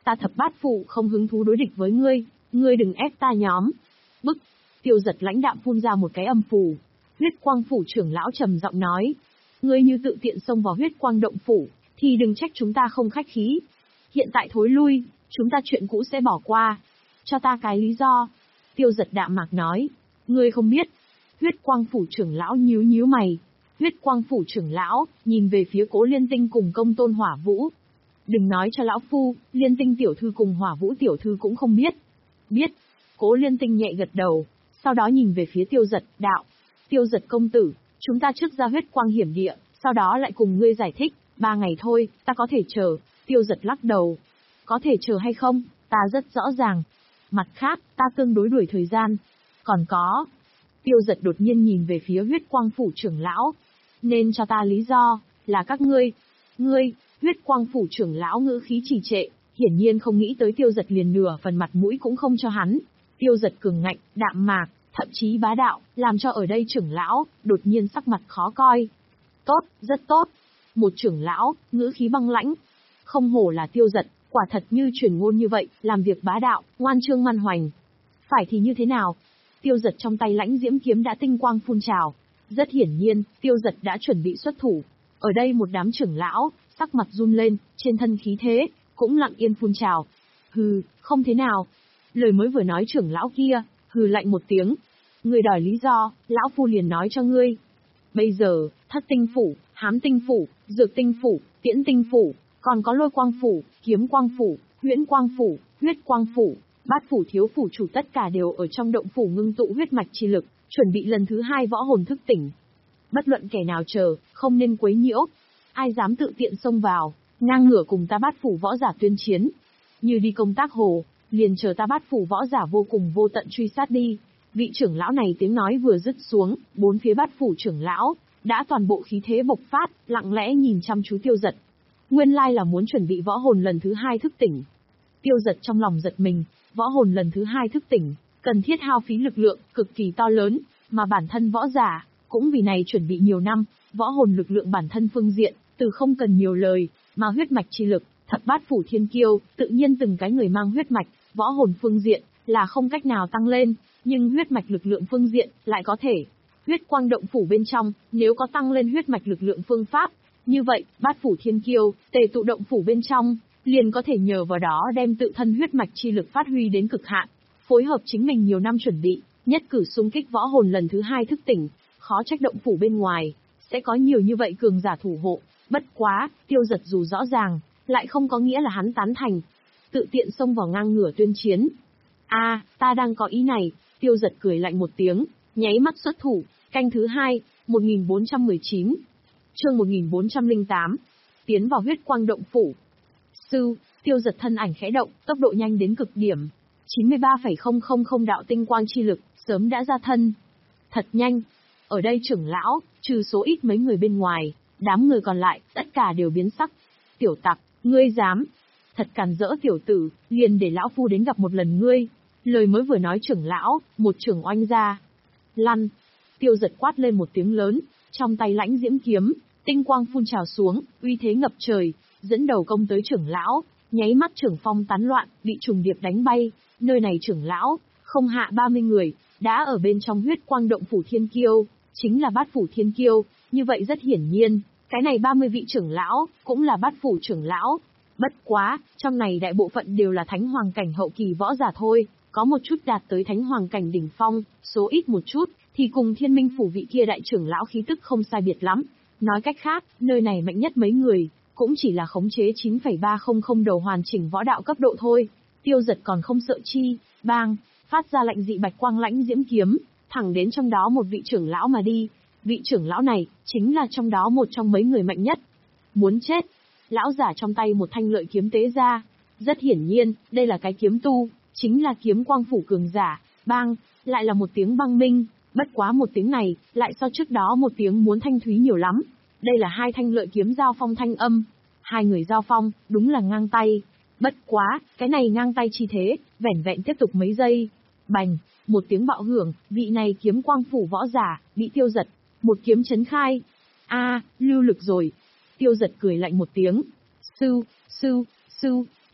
ta thập bát phủ không hứng thú đối địch với ngươi, ngươi đừng ép ta nhóm. Bức, Tiêu Giật lãnh đạm phun ra một cái âm phù. Huyết Quang phủ trưởng lão trầm giọng nói, ngươi như tự tiện xông vào Huyết Quang động phủ, thì đừng trách chúng ta không khách khí. Hiện tại thối lui, chúng ta chuyện cũ sẽ bỏ qua. Cho ta cái lý do. Tiêu Giật đạm mạc nói, ngươi không biết. Huyết Quang phủ trưởng lão nhíu nhíu mày. Huyết Quang phủ trưởng lão nhìn về phía Cố Liên Tinh cùng Công Tôn Hỏa Vũ. Đừng nói cho lão phu, Liên Tinh tiểu thư cùng Hỏa Vũ tiểu thư cũng không biết. Biết. Cố Liên Tinh nhẹ gật đầu, sau đó nhìn về phía Tiêu Giật, đạo. Tiêu Giật công tử, chúng ta trước ra Huyết Quang hiểm địa, sau đó lại cùng ngươi giải thích, ba ngày thôi, ta có thể chờ. Tiêu Giật lắc đầu. Có thể chờ hay không, ta rất rõ ràng. Mặt khác, ta tương đối đuổi thời gian. Còn có. Tiêu Giật đột nhiên nhìn về phía Huyết Quang phủ trưởng lão. Nên cho ta lý do, là các ngươi. Ngươi, Huyết Quang phủ trưởng lão ngữ khí trì trệ, hiển nhiên không nghĩ tới Tiêu Giật liền nửa phần mặt mũi cũng không cho hắn. Tiêu Giật cường ngạnh, đạm mạc, thậm chí bá đạo, làm cho ở đây trưởng lão đột nhiên sắc mặt khó coi. Tốt, rất tốt. Một trưởng lão, ngữ khí băng lãnh. Không hổ là Tiêu Giật, quả thật như truyền ngôn như vậy, làm việc bá đạo, ngoan trương man hoành. Phải thì như thế nào? Tiêu Giật trong tay lãnh diễm kiếm đã tinh quang phun trào. Rất hiển nhiên, Tiêu Giật đã chuẩn bị xuất thủ. Ở đây một đám trưởng lão, sắc mặt run lên, trên thân khí thế, cũng lặng yên phun trào. Hừ, không thế nào. Lời mới vừa nói trưởng lão kia, hừ lạnh một tiếng. Người đòi lý do, lão phu liền nói cho ngươi. Bây giờ, Thất Tinh phủ, Hám Tinh phủ, Dược Tinh phủ, Tiễn Tinh phủ, còn có Lôi Quang phủ, Kiếm Quang phủ, Huyễn Quang phủ, Huyết Quang phủ, Bát phủ thiếu phủ chủ tất cả đều ở trong động phủ ngưng tụ huyết mạch chi lực, chuẩn bị lần thứ hai võ hồn thức tỉnh. Bất luận kẻ nào chờ, không nên quấy nhiễu. Ai dám tự tiện xông vào, ngang ngửa cùng ta Bát phủ võ giả tuyên chiến. Như đi công tác hồ, liền chờ ta Bát phủ võ giả vô cùng vô tận truy sát đi. Vị trưởng lão này tiếng nói vừa dứt xuống, bốn phía Bát phủ trưởng lão đã toàn bộ khí thế bộc phát, lặng lẽ nhìn chăm chú Tiêu Giật. Nguyên lai là muốn chuẩn bị võ hồn lần thứ hai thức tỉnh. Tiêu Giật trong lòng giật mình, võ hồn lần thứ hai thức tỉnh, cần thiết hao phí lực lượng cực kỳ to lớn, mà bản thân võ giả cũng vì này chuẩn bị nhiều năm, võ hồn lực lượng bản thân phương diện, từ không cần nhiều lời, mà huyết mạch chi lực, thập bát phủ thiên kiêu, tự nhiên từng cái người mang huyết mạch, võ hồn phương diện là không cách nào tăng lên, nhưng huyết mạch lực lượng phương diện lại có thể. Huyết Quang động phủ bên trong, nếu có tăng lên huyết mạch lực lượng phương pháp, như vậy, bát phủ thiên kiêu, tề tụ động phủ bên trong, liền có thể nhờ vào đó đem tự thân huyết mạch chi lực phát huy đến cực hạn, phối hợp chính mình nhiều năm chuẩn bị, nhất cử xung kích võ hồn lần thứ hai thức tỉnh, khó trách động phủ bên ngoài sẽ có nhiều như vậy cường giả thủ hộ. Bất quá, Tiêu Giật dù rõ ràng, lại không có nghĩa là hắn tán thành, tự tiện xông vào ngang ngửa tuyên chiến. A, à, ta đang có ý này. Tiêu Giật cười lạnh một tiếng, nháy mắt xuất thủ. Canh thứ hai, một nghìn bốn trăm mười chín, chương một nghìn bốn trăm lẻ tám, tiến vào Huyết Quang động phủ. Sư, Tiêu Giật thân ảnh khẽ động, tốc độ nhanh đến cực điểm. chín mươi ba phẩy không không không đạo tinh quang chi lực, sớm đã ra thân. Thật nhanh. Ở đây trưởng lão, trừ số ít mấy người bên ngoài, đám người còn lại, tất cả đều biến sắc. Tiểu tặc, ngươi dám. Thật càn rỡ tiểu tử, liền để lão phu đến gặp một lần ngươi. Lời mới vừa nói trưởng lão, một trưởng oanh ra. Lăn. Tiêu Giật quát lên một tiếng lớn, trong tay lãnh diễm kiếm, tinh quang phun trào xuống, uy thế ngập trời, dẫn đầu công tới trưởng lão, nháy mắt trưởng phong tán loạn, bị trùng điệp đánh bay. Nơi này trưởng lão, không hạ ba mươi người, đã ở bên trong Huyết Quang động phủ thiên kiêu, chính là bát phủ thiên kiêu, như vậy rất hiển nhiên, cái này ba mươi vị trưởng lão, cũng là bát phủ trưởng lão. Bất quá, trong này đại bộ phận đều là thánh hoàng cảnh hậu kỳ võ giả thôi, có một chút đạt tới thánh hoàng cảnh đỉnh phong, số ít một chút, thì cùng thiên minh phủ vị kia đại trưởng lão khí tức không sai biệt lắm. Nói cách khác, nơi này mạnh nhất mấy người, cũng chỉ là khống chế chín phẩy ba không không đầu hoàn chỉnh võ đạo cấp độ thôi. Tiêu Giật còn không sợ chi, bang, phát ra lệnh dị bạch quang lãnh diễm kiếm, thẳng đến trong đó một vị trưởng lão mà đi. Vị trưởng lão này, chính là trong đó một trong mấy người mạnh nhất. Muốn chết. Lão giả trong tay một thanh lợi kiếm tế ra. Rất hiển nhiên, đây là cái kiếm tu, chính là kiếm quang phủ cường giả. Bang, lại là một tiếng băng minh, bất quá một tiếng này, lại so trước đó một tiếng muốn thanh thúy nhiều lắm. Đây là hai thanh lợi kiếm giao phong thanh âm. Hai người giao phong, đúng là ngang tay. Bất quá, cái này ngang tay chi thế, vẻn vẹn tiếp tục mấy giây. Bành, một tiếng bạo hưởng, vị này kiếm quang phủ võ giả, bị Tiêu Giật một kiếm chấn khai. A, lưu lực rồi. Tiêu Giật cười lạnh một tiếng. Sư, sư, sư,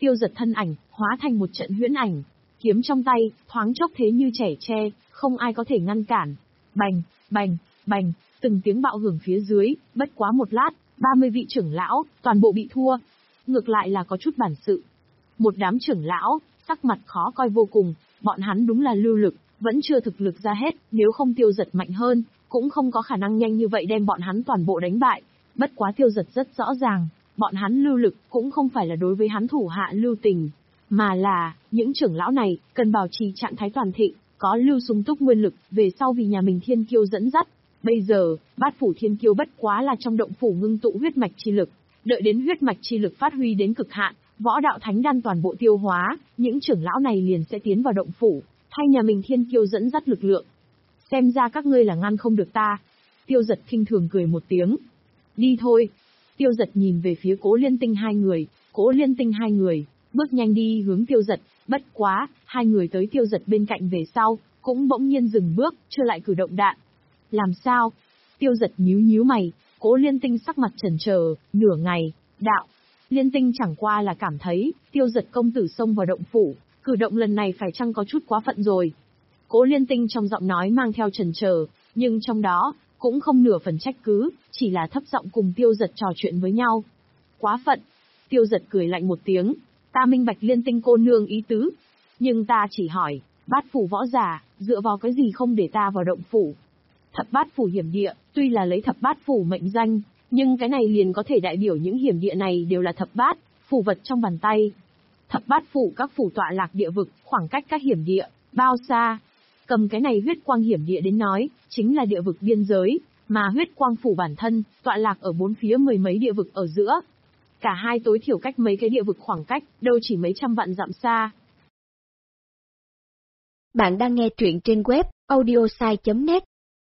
Tiêu Giật thân ảnh, hóa thành một trận huyễn ảnh. Kiếm trong tay, thoáng chốc thế như trẻ tre, không ai có thể ngăn cản. Bành, bành, bành, từng tiếng bạo hưởng phía dưới, bất quá một lát, ba mươi vị trưởng lão, toàn bộ bị thua. Ngược lại là có chút bản sự. Một đám trưởng lão, sắc mặt khó coi vô cùng, bọn hắn đúng là lưu lực, vẫn chưa thực lực ra hết, nếu không Tiêu Giật mạnh hơn, cũng không có khả năng nhanh như vậy đem bọn hắn toàn bộ đánh bại. Bất quá Tiêu Giật rất rõ ràng, bọn hắn lưu lực cũng không phải là đối với hắn thủ hạ lưu tình, mà là, những trưởng lão này, cần bảo trì trạng thái toàn thịnh, có lưu sung túc nguyên lực, về sau vì nhà mình thiên kiêu dẫn dắt. Bây giờ, bát phủ thiên kiêu bất quá là trong động phủ ngưng tụ huyết mạch chi lực, đợi đến huyết mạch chi lực phát huy đến cực hạn, võ đạo thánh đan toàn bộ tiêu hóa, những trưởng lão này liền sẽ tiến vào động phủ, thay nhà mình thiên kiêu dẫn dắt lực lượng. Xem ra các ngươi là ngăn không được ta. Tiêu Giật khinh thường cười một tiếng. Đi thôi. Tiêu Giật nhìn về phía Cố Liên Tinh hai người, Cố Liên Tinh hai người, bước nhanh đi hướng Tiêu Giật, bất quá, hai người tới Tiêu Giật bên cạnh về sau, cũng bỗng nhiên dừng bước, chưa lại cử động đạn. Làm sao? Tiêu Giật nhíu nhíu mày, Cố Liên Tinh sắc mặt chần chờ, nửa ngày, đạo. Liên Tinh chẳng qua là cảm thấy, Tiêu Giật công tử xông vào động phủ, cử động lần này phải chăng có chút quá phận rồi. Cố Liên Tinh trong giọng nói mang theo chần chờ, nhưng trong đó, cũng không nửa phần trách cứ, chỉ là thấp giọng cùng Tiêu Giật trò chuyện với nhau. Quá phận. Tiêu Giật cười lạnh một tiếng, ta minh bạch Liên Tinh cô nương ý tứ. Nhưng ta chỉ hỏi, bát phủ võ giả, dựa vào cái gì không để ta vào động phủ? Thập bát phủ hiểm địa, tuy là lấy thập bát phủ mệnh danh, nhưng cái này liền có thể đại biểu những hiểm địa này đều là thập bát, phủ vật trong bàn tay. Thập bát phủ các phủ tọa lạc địa vực, khoảng cách các hiểm địa, bao xa? Cầm cái này huyết quang hiểm địa đến nói, chính là địa vực biên giới, mà huyết quang phủ bản thân, tọa lạc ở bốn phía mười mấy địa vực ở giữa. Cả hai tối thiểu cách mấy cái địa vực khoảng cách, đâu chỉ mấy trăm vạn dặm xa. Bạn đang nghe truyện trên web audiosai chấm net.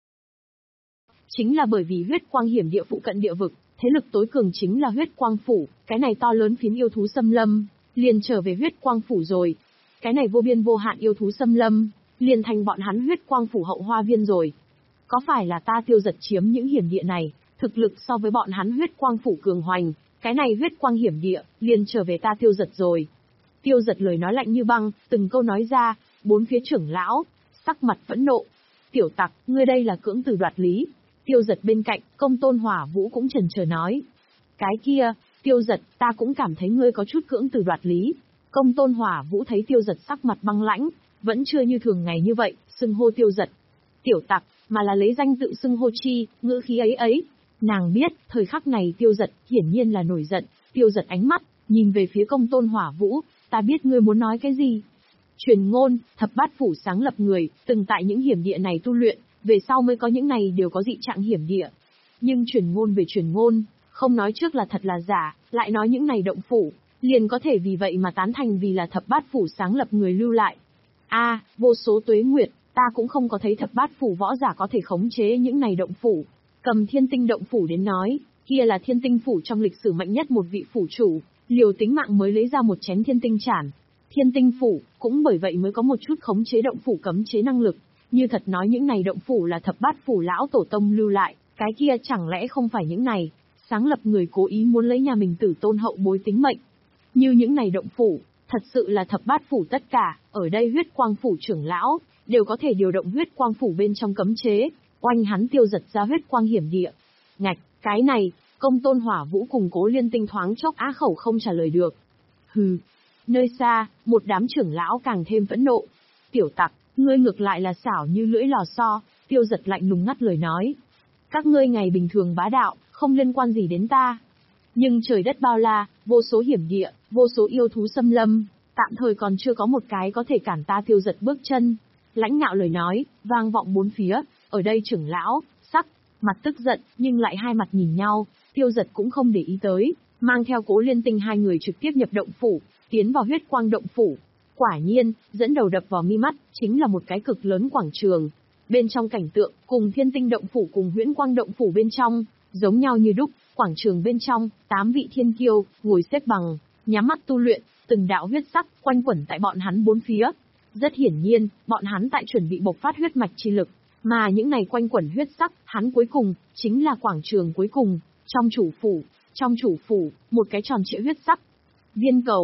Chính là bởi vì huyết quang hiểm địa phụ cận địa vực, thế lực tối cường chính là huyết quang phủ, cái này to lớn phiến yêu thú xâm lâm, liền trở về huyết quang phủ rồi. Cái này vô biên vô hạn yêu thú xâm lâm, liền thành bọn hắn huyết quang phủ hậu hoa viên rồi. Có phải là ta Tiêu Giật chiếm những hiểm địa này, thực lực so với bọn hắn huyết quang phủ cường hoành, cái này huyết quang hiểm địa, liền trở về ta Tiêu Giật rồi. Tiêu Giật lời nói lạnh như băng, từng câu nói ra, bốn phía trưởng lão, sắc mặt phẫn nộ. Tiểu tặc, ngươi đây là cưỡng từ đoạt lý. Tiêu Giật bên cạnh, Công Tôn Hỏa Vũ cũng chần chờ nói. Cái kia, Tiêu Giật, ta cũng cảm thấy ngươi có chút cưỡng từ đoạt lý. Công Tôn Hỏa Vũ thấy Tiêu Giật sắc mặt băng lãnh, vẫn chưa như thường ngày như vậy, xưng hô Tiêu Giật. Tiểu tặc, mà là lấy danh tự xưng hô chi, ngữ khí ấy ấy. Nàng biết, thời khắc này Tiêu Giật, hiển nhiên là nổi giận, Tiêu Giật ánh mắt, nhìn về phía Công Tôn Hỏa Vũ, ta biết ngươi muốn nói cái gì. Truyền ngôn, thập bát phủ sáng lập người, từng tại những hiểm địa này tu luyện, về sau mới có những này đều có dị trạng hiểm địa. Nhưng truyền ngôn về truyền ngôn, không nói trước là thật là giả, lại nói những này động phủ, liền có thể vì vậy mà tán thành vì là thập bát phủ sáng lập người lưu lại. A, à, vô số tuế nguyệt, ta cũng không có thấy thập bát phủ võ giả có thể khống chế những này động phủ. Cầm thiên tinh động phủ đến nói, kia là thiên tinh phủ trong lịch sử mạnh nhất một vị phủ chủ, liều tính mạng mới lấy ra một chén thiên tinh chản. Thiên tinh phủ, cũng bởi vậy mới có một chút khống chế động phủ cấm chế năng lực. Như thật nói những này động phủ là thập bát phủ lão tổ tông lưu lại, cái kia chẳng lẽ không phải những này, sáng lập người cố ý muốn lấy nhà mình tử tôn hậu bối tính mệnh. Như những này động phủ, thật sự là thập bát phủ tất cả, ở đây huyết quang phủ trưởng lão, đều có thể điều động huyết quang phủ bên trong cấm chế, oanh hắn Tiêu Giật ra huyết quang hiểm địa. Ngạch, cái này, Công Tôn Hỏa Vũ cùng Cố Liên Tinh thoáng chốc á khẩu không trả lời được. Hừ. Nơi xa, một đám trưởng lão càng thêm phẫn nộ. Tiểu tặc, ngươi ngược lại là xảo như lưỡi lò xo, Tiêu Giật lạnh lùng ngắt lời nói. Các ngươi ngày bình thường bá đạo, không liên quan gì đến ta. Nhưng trời đất bao la, vô số hiểm địa, vô số yêu thú xâm lâm, tạm thời còn chưa có một cái có thể cản ta Tiêu Giật bước chân. Lãnh ngạo lời nói, vang vọng bốn phía, ở đây trưởng lão, sắc, mặt tức giận, nhưng lại hai mặt nhìn nhau, Tiêu Giật cũng không để ý tới, mang theo Cố Liên Tinh hai người trực tiếp nhập động phủ, tiến vào huyết quang động phủ. Quả nhiên, dẫn đầu đập vào mi mắt, chính là một cái cực lớn quảng trường. Bên trong cảnh tượng, cùng thiên tinh động phủ cùng huyễn quang động phủ bên trong, giống nhau như đúc, quảng trường bên trong, tám vị thiên kiêu, ngồi xếp bằng, nhắm mắt tu luyện, từng đạo huyết sắc, quanh quẩn tại bọn hắn bốn phía. Rất hiển nhiên, bọn hắn tại chuẩn bị bộc phát huyết mạch chi lực, mà những này quanh quẩn huyết sắc, hắn cuối cùng, chính là quảng trường cuối cùng, trong chủ phủ, trong chủ phủ, một cái tròn trịa huyết sắc. Viên cầu,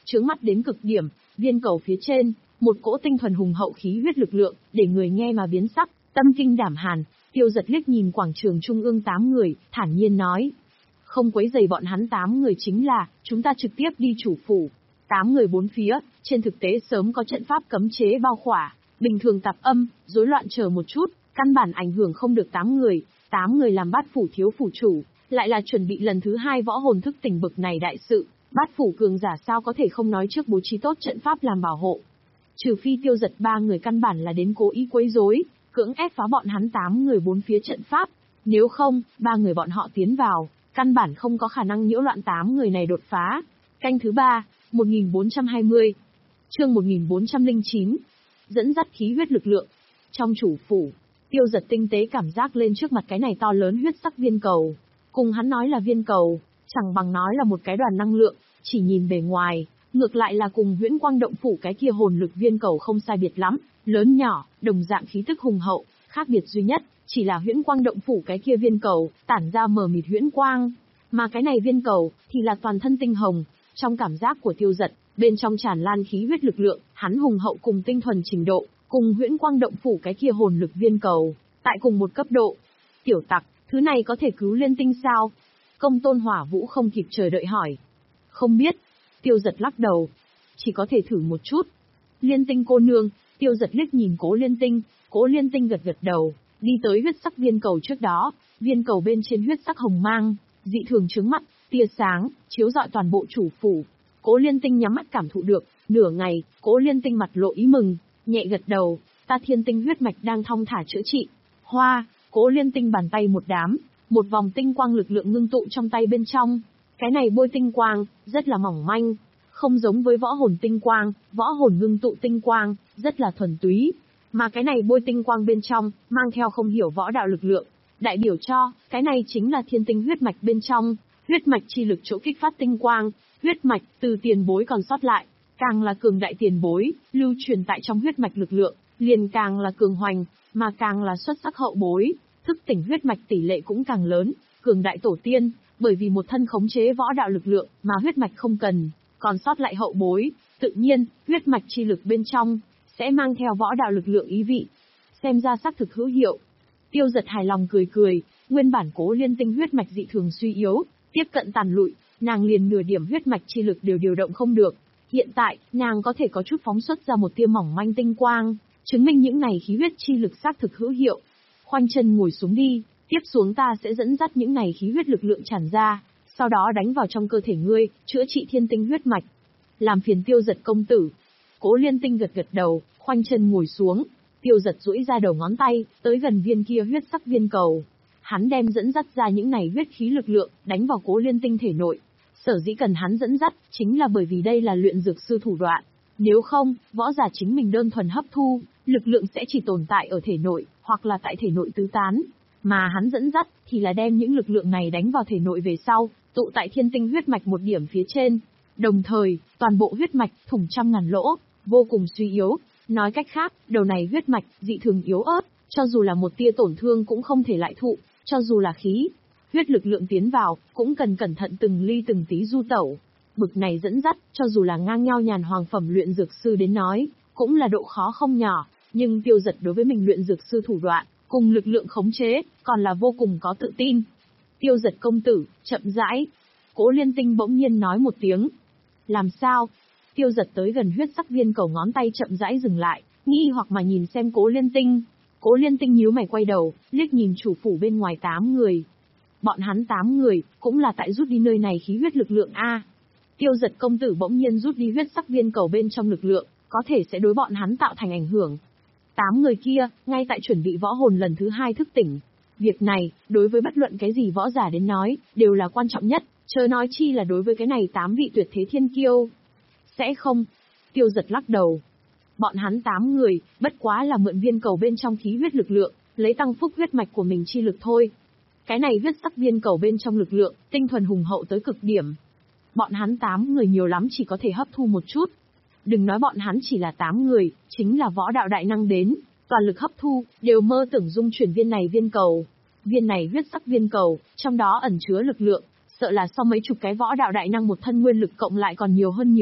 chướng mắt đến cực điểm, viên cầu phía trên, một cỗ tinh thuần hùng hậu khí huyết lực lượng, để người nghe mà biến sắc, tâm kinh đảm hàn. Tiêu Giật liếc nhìn quảng trường trung ương tám người, thản nhiên nói. Không quấy rầy bọn hắn tám người chính là, chúng ta trực tiếp đi chủ phủ. Tám người bốn phía, trên thực tế sớm có trận pháp cấm chế bao khỏa, bình thường tạp âm, rối loạn chờ một chút, căn bản ảnh hưởng không được tám người. Tám người làm bát phủ thiếu phủ chủ, lại là chuẩn bị lần thứ hai võ hồn thức tỉnh bực này đại sự, bát phủ cường giả sao có thể không nói trước bố trí tốt trận pháp làm bảo hộ. Trừ phi Tiêu Giật ba người căn bản là đến cố ý quấy rối, cưỡng ép phá bọn hắn tám người bốn phía trận pháp, nếu không, ba người bọn họ tiến vào, căn bản không có khả năng nhiễu loạn tám người này đột phá. Canh thứ ba, một nghìn bốn trăm hai mươi. Chương một nghìn bốn trăm lẻ chín. Dẫn dắt khí huyết lực lượng. Trong chủ phủ, Tiêu Giật tinh tế cảm giác lên trước mặt cái này to lớn huyết sắc viên cầu. Cùng hắn nói là viên cầu, chẳng bằng nói là một cái đoàn năng lượng, chỉ nhìn bề ngoài, ngược lại là cùng Huyễn Quang Động Phủ cái kia hồn lực viên cầu không sai biệt lắm, lớn nhỏ, đồng dạng khí tức hùng hậu, khác biệt duy nhất, chỉ là Huyễn Quang Động Phủ cái kia viên cầu, tản ra mờ mịt huyễn quang, mà cái này viên cầu, thì là toàn thân tinh hồng, trong cảm giác của Tiêu Giật, bên trong tràn lan khí huyết lực lượng, hắn hùng hậu cùng tinh thuần trình độ, cùng Huyễn Quang Động Phủ cái kia hồn lực viên cầu, tại cùng một cấp độ. Tiểu tặc, thứ này có thể cứu Liên Tinh sao? Công Tôn Hỏa Vũ không kịp chờ đợi hỏi. Không biết. Tiêu Giật lắc đầu. Chỉ có thể thử một chút. Liên Tinh cô nương, Tiêu Giật liếc nhìn Cố Liên Tinh, Cố Liên Tinh gật gật đầu, đi tới huyết sắc viên cầu trước đó, viên cầu bên trên huyết sắc hồng mang, dị thường chướng mắt, tia sáng, chiếu rọi toàn bộ chủ phủ. Cố Liên Tinh nhắm mắt cảm thụ được, nửa ngày, Cố Liên Tinh mặt lộ ý mừng, nhẹ gật đầu, ta thiên tinh huyết mạch đang thong thả chữa trị. Hoa, Cố Liên Tinh bàn tay một đám, một vòng tinh quang lực lượng ngưng tụ trong tay bên trong. Cái này bôi tinh quang, rất là mỏng manh, không giống với võ hồn tinh quang, võ hồn ngưng tụ tinh quang, rất là thuần túy. Mà cái này bôi tinh quang bên trong, mang theo không hiểu võ đạo lực lượng, đại biểu cho, cái này chính là thiên tinh huyết mạch bên trong, huyết mạch chi lực chỗ kích phát tinh quang, huyết mạch từ tiền bối còn sót lại, càng là cường đại tiền bối, lưu truyền tại trong huyết mạch lực lượng, liền càng là cường hoành, mà càng là xuất sắc hậu bối, thức tỉnh huyết mạch tỷ lệ cũng càng lớn, cường đại tổ tiên, bởi vì một thân khống chế võ đạo lực lượng mà huyết mạch không cần, còn sót lại hậu bối, tự nhiên, huyết mạch chi lực bên trong sẽ mang theo võ đạo lực lượng ý vị. Xem ra xác thực hữu hiệu. Tiêu Giật hài lòng cười cười, nguyên bản Cố Liên Tinh huyết mạch dị thường suy yếu, tiếp cận tàn lụi, nàng liền nửa điểm huyết mạch chi lực đều điều động không được. Hiện tại, nàng có thể có chút phóng xuất ra một tia mỏng manh tinh quang, chứng minh những này khí huyết chi lực xác thực hữu hiệu. Khoanh chân ngồi xuống đi, tiếp xuống ta sẽ dẫn dắt những này khí huyết lực lượng tràn ra, sau đó đánh vào trong cơ thể ngươi, chữa trị thiên tinh huyết mạch. Làm phiền Tiêu Giật công tử. Cố Liên Tinh gật gật đầu, khoanh chân ngồi xuống. Tiêu Giật duỗi ra đầu ngón tay, tới gần viên kia huyết sắc viên cầu. Hắn đem dẫn dắt ra những này huyết khí lực lượng, đánh vào Cố Liên Tinh thể nội. Sở dĩ cần hắn dẫn dắt, chính là bởi vì đây là luyện dược sư thủ đoạn. Nếu không, võ giả chính mình đơn thuần hấp thu, lực lượng sẽ chỉ tồn tại ở thể nội, hoặc là tại thể nội tứ tán. Mà hắn dẫn dắt, thì là đem những lực lượng này đánh vào thể nội về sau, tụ tại thiên tinh huyết mạch một điểm phía trên. Đồng thời, toàn bộ huyết mạch, thủng trăm ngàn lỗ, vô cùng suy yếu. Nói cách khác, đầu này huyết mạch, dị thường yếu ớt, cho dù là một tia tổn thương cũng không thể lại thụ, cho dù là khí. Huyết lực lượng tiến vào, cũng cần cẩn thận từng ly từng tí du tẩu. Bực này dẫn dắt, cho dù là ngang nhau nhàn hoàng phẩm luyện dược sư đến nói, cũng là độ khó không nhỏ, nhưng Tiêu Giật đối với mình luyện dược sư thủ đoạn, cùng lực lượng khống chế, còn là vô cùng có tự tin. Tiêu Giật công tử, chậm rãi. Cố Liên Tinh bỗng nhiên nói một tiếng. Làm sao? Tiêu Giật tới gần huyết sắc viên cầu, ngón tay chậm rãi dừng lại, nghi hoặc mà nhìn xem Cố Liên Tinh. Cố Liên Tinh nhíu mày quay đầu, liếc nhìn chủ phủ bên ngoài tám người. Bọn hắn tám người, cũng là tại rút đi nơi này khí huyết lực lượng a. Tiêu Giật công tử bỗng nhiên rút đi huyết sắc viên cầu bên trong lực lượng, có thể sẽ đối bọn hắn tạo thành ảnh hưởng. Tám người kia, ngay tại chuẩn bị võ hồn lần thứ hai thức tỉnh. Việc này, đối với bất luận cái gì võ giả đến nói, đều là quan trọng nhất, chớ nói chi là đối với cái này tám vị tuyệt thế thiên kiêu. Sẽ không. Tiêu Giật lắc đầu. Bọn hắn tám người, bất quá là mượn viên cầu bên trong khí huyết lực lượng, lấy tăng phúc huyết mạch của mình chi lực thôi. Cái này huyết sắc viên cầu bên trong lực lượng, tinh thuần hùng hậu tới cực điểm. Bọn hắn tám người nhiều lắm chỉ có thể hấp thu một chút. Đừng nói bọn hắn chỉ là tám người, chính là võ đạo đại năng đến, toàn lực hấp thu, đều mơ tưởng dung chuyển viên này viên cầu. Viên này huyết sắc viên cầu, trong đó ẩn chứa lực lượng, sợ là so mấy chục cái võ đạo đại năng một thân nguyên lực cộng lại còn nhiều hơn nhiều.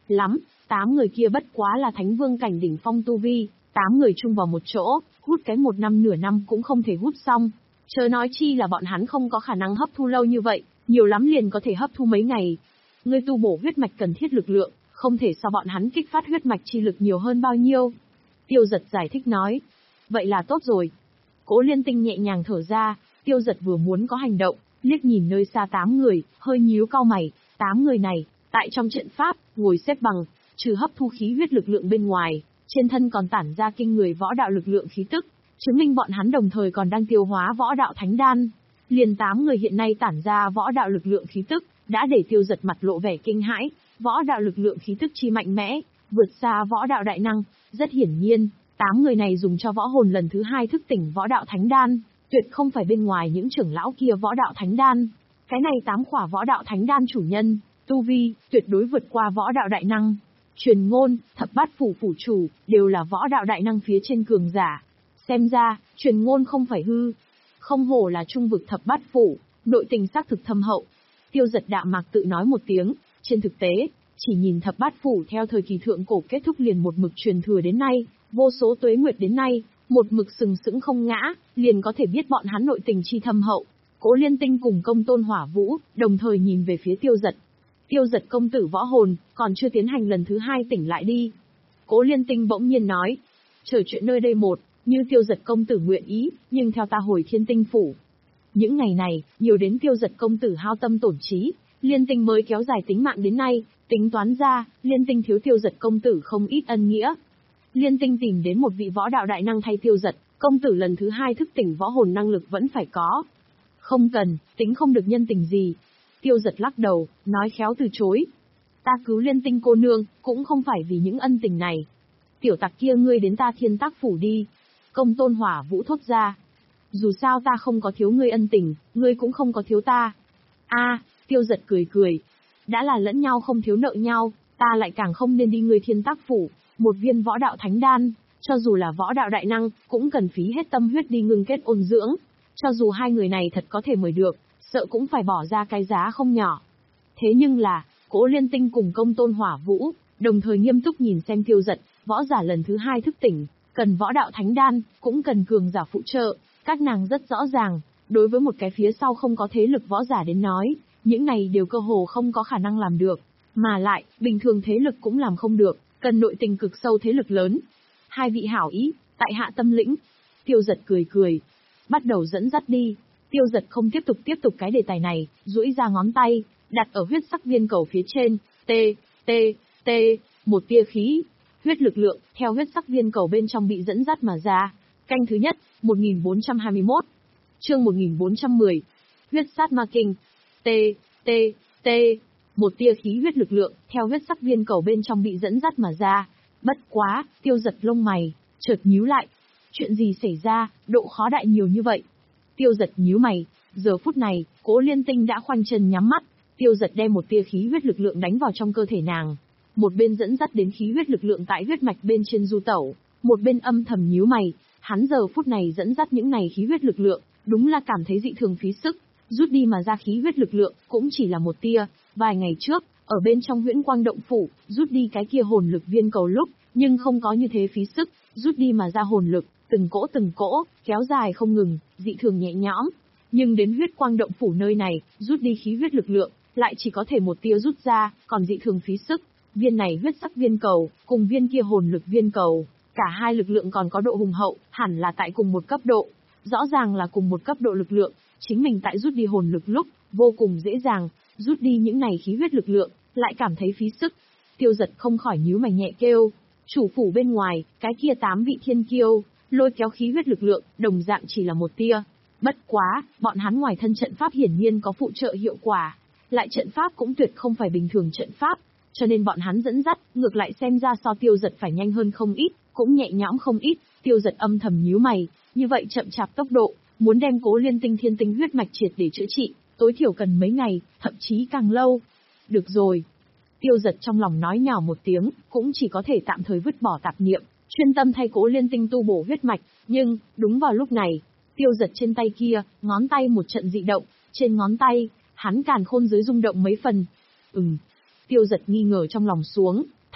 lắm, tám người kia bất quá là thánh vương cảnh đỉnh phong tu vi, tám người chung vào một chỗ, hút cái một năm nửa năm cũng không thể hút xong. Chớ nói chi là bọn hắn không có khả năng hấp thu lâu như vậy, nhiều lắm liền có thể hấp thu mấy ngày. Ngươi tu bổ huyết mạch cần thiết lực lượng, không thể so bọn hắn kích phát huyết mạch chi lực nhiều hơn bao nhiêu. Tiêu Dật giải thích nói. Vậy là tốt rồi. Cố Liên Tinh nhẹ nhàng thở ra, Tiêu Dật vừa muốn có hành động, liếc nhìn nơi xa tám người, hơi nhíu cau mày, tám người này, tại trong trận pháp, ngồi xếp bằng, trừ hấp thu khí huyết lực lượng bên ngoài, trên thân còn tản ra kinh người võ đạo lực lượng khí tức, chứng minh bọn hắn đồng thời còn đang tiêu hóa võ đạo thánh đan. Liền tám người hiện nay tản ra võ đạo lực lượng khí tức, đã để Tiêu Dật mặt lộ vẻ kinh hãi, võ đạo lực lượng khí tức chi mạnh mẽ, vượt xa võ đạo đại năng, rất hiển nhiên, tám người này dùng cho võ hồn lần thứ hai thức tỉnh võ đạo thánh đan, tuyệt không phải bên ngoài những trưởng lão kia võ đạo thánh đan. Cái này tám khỏa võ đạo thánh đan chủ nhân, tu vi, tuyệt đối vượt qua võ đạo đại năng. Truyền ngôn, thập bát phủ phủ chủ, đều là võ đạo đại năng phía trên cường giả. Xem ra, truyền ngôn không phải hư. Không hổ là trung vực thập bát phủ, nội tình xác thực thâm hậu. Tiêu Dật đạm mạc tự nói một tiếng, trên thực tế, chỉ nhìn thập bát phủ theo thời kỳ thượng cổ kết thúc liền một mực truyền thừa đến nay, vô số tuế nguyệt đến nay, một mực sừng sững không ngã, liền có thể biết bọn hắn nội tình chi thâm hậu. Cố Liên Tinh cùng Công Tôn Hỏa Vũ, đồng thời nhìn về phía Tiêu Dật. Tiêu Dật công tử võ hồn, còn chưa tiến hành lần thứ hai tỉnh lại đi. Cố Liên Tinh bỗng nhiên nói, chờ chuyện nơi đây một, như Tiêu Dật công tử nguyện ý, nhưng theo ta hồi Thiên Tinh phủ. Những ngày này, nhiều đến Tiêu Dật công tử hao tâm tổn trí, Liên Tinh mới kéo dài tính mạng đến nay, tính toán ra, Liên Tinh thiếu Tiêu Dật công tử không ít ân nghĩa. Liên Tinh tìm đến một vị võ đạo đại năng thay Tiêu Dật, công tử lần thứ hai thức tỉnh võ hồn năng lực vẫn phải có. Không cần, tính không được nhân tình gì. Tiêu Dật lắc đầu, nói khéo từ chối. Ta cứu Liên Tinh cô nương, cũng không phải vì những ân tình này. Tiểu tặc kia ngươi đến ta Thiên Tác phủ đi. Công Tôn Hỏa Vũ thốt ra. Dù sao ta không có thiếu ngươi ân tình, ngươi cũng không có thiếu ta. A, Tiêu Dật cười cười. Đã là lẫn nhau không thiếu nợ nhau, ta lại càng không nên đi ngươi Thiên Tác phủ. Một viên võ đạo thánh đan, cho dù là võ đạo đại năng, cũng cần phí hết tâm huyết đi ngưng kết ôn dưỡng. Cho dù hai người này thật có thể mời được, sợ cũng phải bỏ ra cái giá không nhỏ. Thế nhưng là, Cố Liên Tinh cùng Công Tôn Hỏa Vũ, đồng thời nghiêm túc nhìn xem Tiêu Dật, võ giả lần thứ hai thức tỉnh, cần võ đạo thánh đan, cũng cần cường giả phụ trợ, các nàng rất rõ ràng, đối với một cái phía sau không có thế lực võ giả đến nói, những này đều cơ hồ không có khả năng làm được, mà lại, bình thường thế lực cũng làm không được, cần nội tình cực sâu thế lực lớn. Hai vị hảo ý, tại hạ tâm lĩnh. Tiêu Dật cười cười, bắt đầu dẫn dắt đi. Tiêu Dật không tiếp tục tiếp tục cái đề tài này, duỗi ra ngón tay, đặt ở huyết sắc viên cầu phía trên, t, t, t, một tia khí, huyết lực lượng, theo huyết sắc viên cầu bên trong bị dẫn dắt mà ra. Canh thứ nhất, một nghìn bốn trăm hai mươi mốt. Chương một nghìn bốn trăm mười. Huyết sát ma kinh. T, t, t, một tia khí huyết lực lượng, theo huyết sắc viên cầu bên trong bị dẫn dắt mà ra. Bất quá, Tiêu Dật lông mày, chợt nhíu lại. Chuyện gì xảy ra, độ khó đại nhiều như vậy? Tiêu Dật nhíu mày, giờ phút này, Cố Liên Tinh đã khoanh chân nhắm mắt, Tiêu Dật đem một tia khí huyết lực lượng đánh vào trong cơ thể nàng. Một bên dẫn dắt đến khí huyết lực lượng tại huyết mạch bên trên du tẩu, một bên âm thầm nhíu mày, hắn giờ phút này dẫn dắt những này khí huyết lực lượng, đúng là cảm thấy dị thường phí sức, rút đi mà ra khí huyết lực lượng, cũng chỉ là một tia, vài ngày trước, ở bên trong Huyễn Quang động phủ, rút đi cái kia hồn lực viên cầu lúc, nhưng không có như thế phí sức, rút đi mà ra hồn lực, từng cỗ từng cỗ, kéo dài không ngừng, dị thường nhẹ nhõm. Nhưng đến Huyết Quang động phủ nơi này, rút đi khí huyết lực lượng, lại chỉ có thể một tia rút ra, còn dị thường phí sức. Viên này huyết sắc viên cầu, cùng viên kia hồn lực viên cầu, cả hai lực lượng còn có độ hùng hậu, hẳn là tại cùng một cấp độ. Rõ ràng là cùng một cấp độ lực lượng, chính mình tại rút đi hồn lực lúc, vô cùng dễ dàng, rút đi những này khí huyết lực lượng, lại cảm thấy phí sức. Tiêu Dật không khỏi nhíu mày nhẹ kêu, chủ phủ bên ngoài, cái kia tám vị thiên kiêu, lôi kéo khí huyết lực lượng, đồng dạng chỉ là một tia. Bất quá, bọn hắn ngoài thân trận pháp hiển nhiên có phụ trợ hiệu quả, lại trận pháp cũng tuyệt không phải bình thường trận pháp, cho nên bọn hắn dẫn dắt, ngược lại xem ra so Tiêu Dật phải nhanh hơn không ít, cũng nhẹ nhõm không ít. Tiêu Dật âm thầm nhíu mày, như vậy chậm chạp tốc độ, muốn đem Cố Liên Tinh thiên tinh huyết mạch triệt để chữa trị, tối thiểu cần mấy ngày, thậm chí càng lâu. Được rồi. Tiêu Dật trong lòng nói nhỏ một tiếng, cũng chỉ có thể tạm thời vứt bỏ tạp niệm, chuyên tâm thay Cố Liên Tinh tu bổ huyết mạch, nhưng, đúng vào lúc này, Tiêu Dật trên tay kia, ngón tay một trận dị động, trên ngón tay, hắn càn khôn giới rung động mấy phần. Ừm. Tiêu Dật nghi ngờ trong lòng xuống,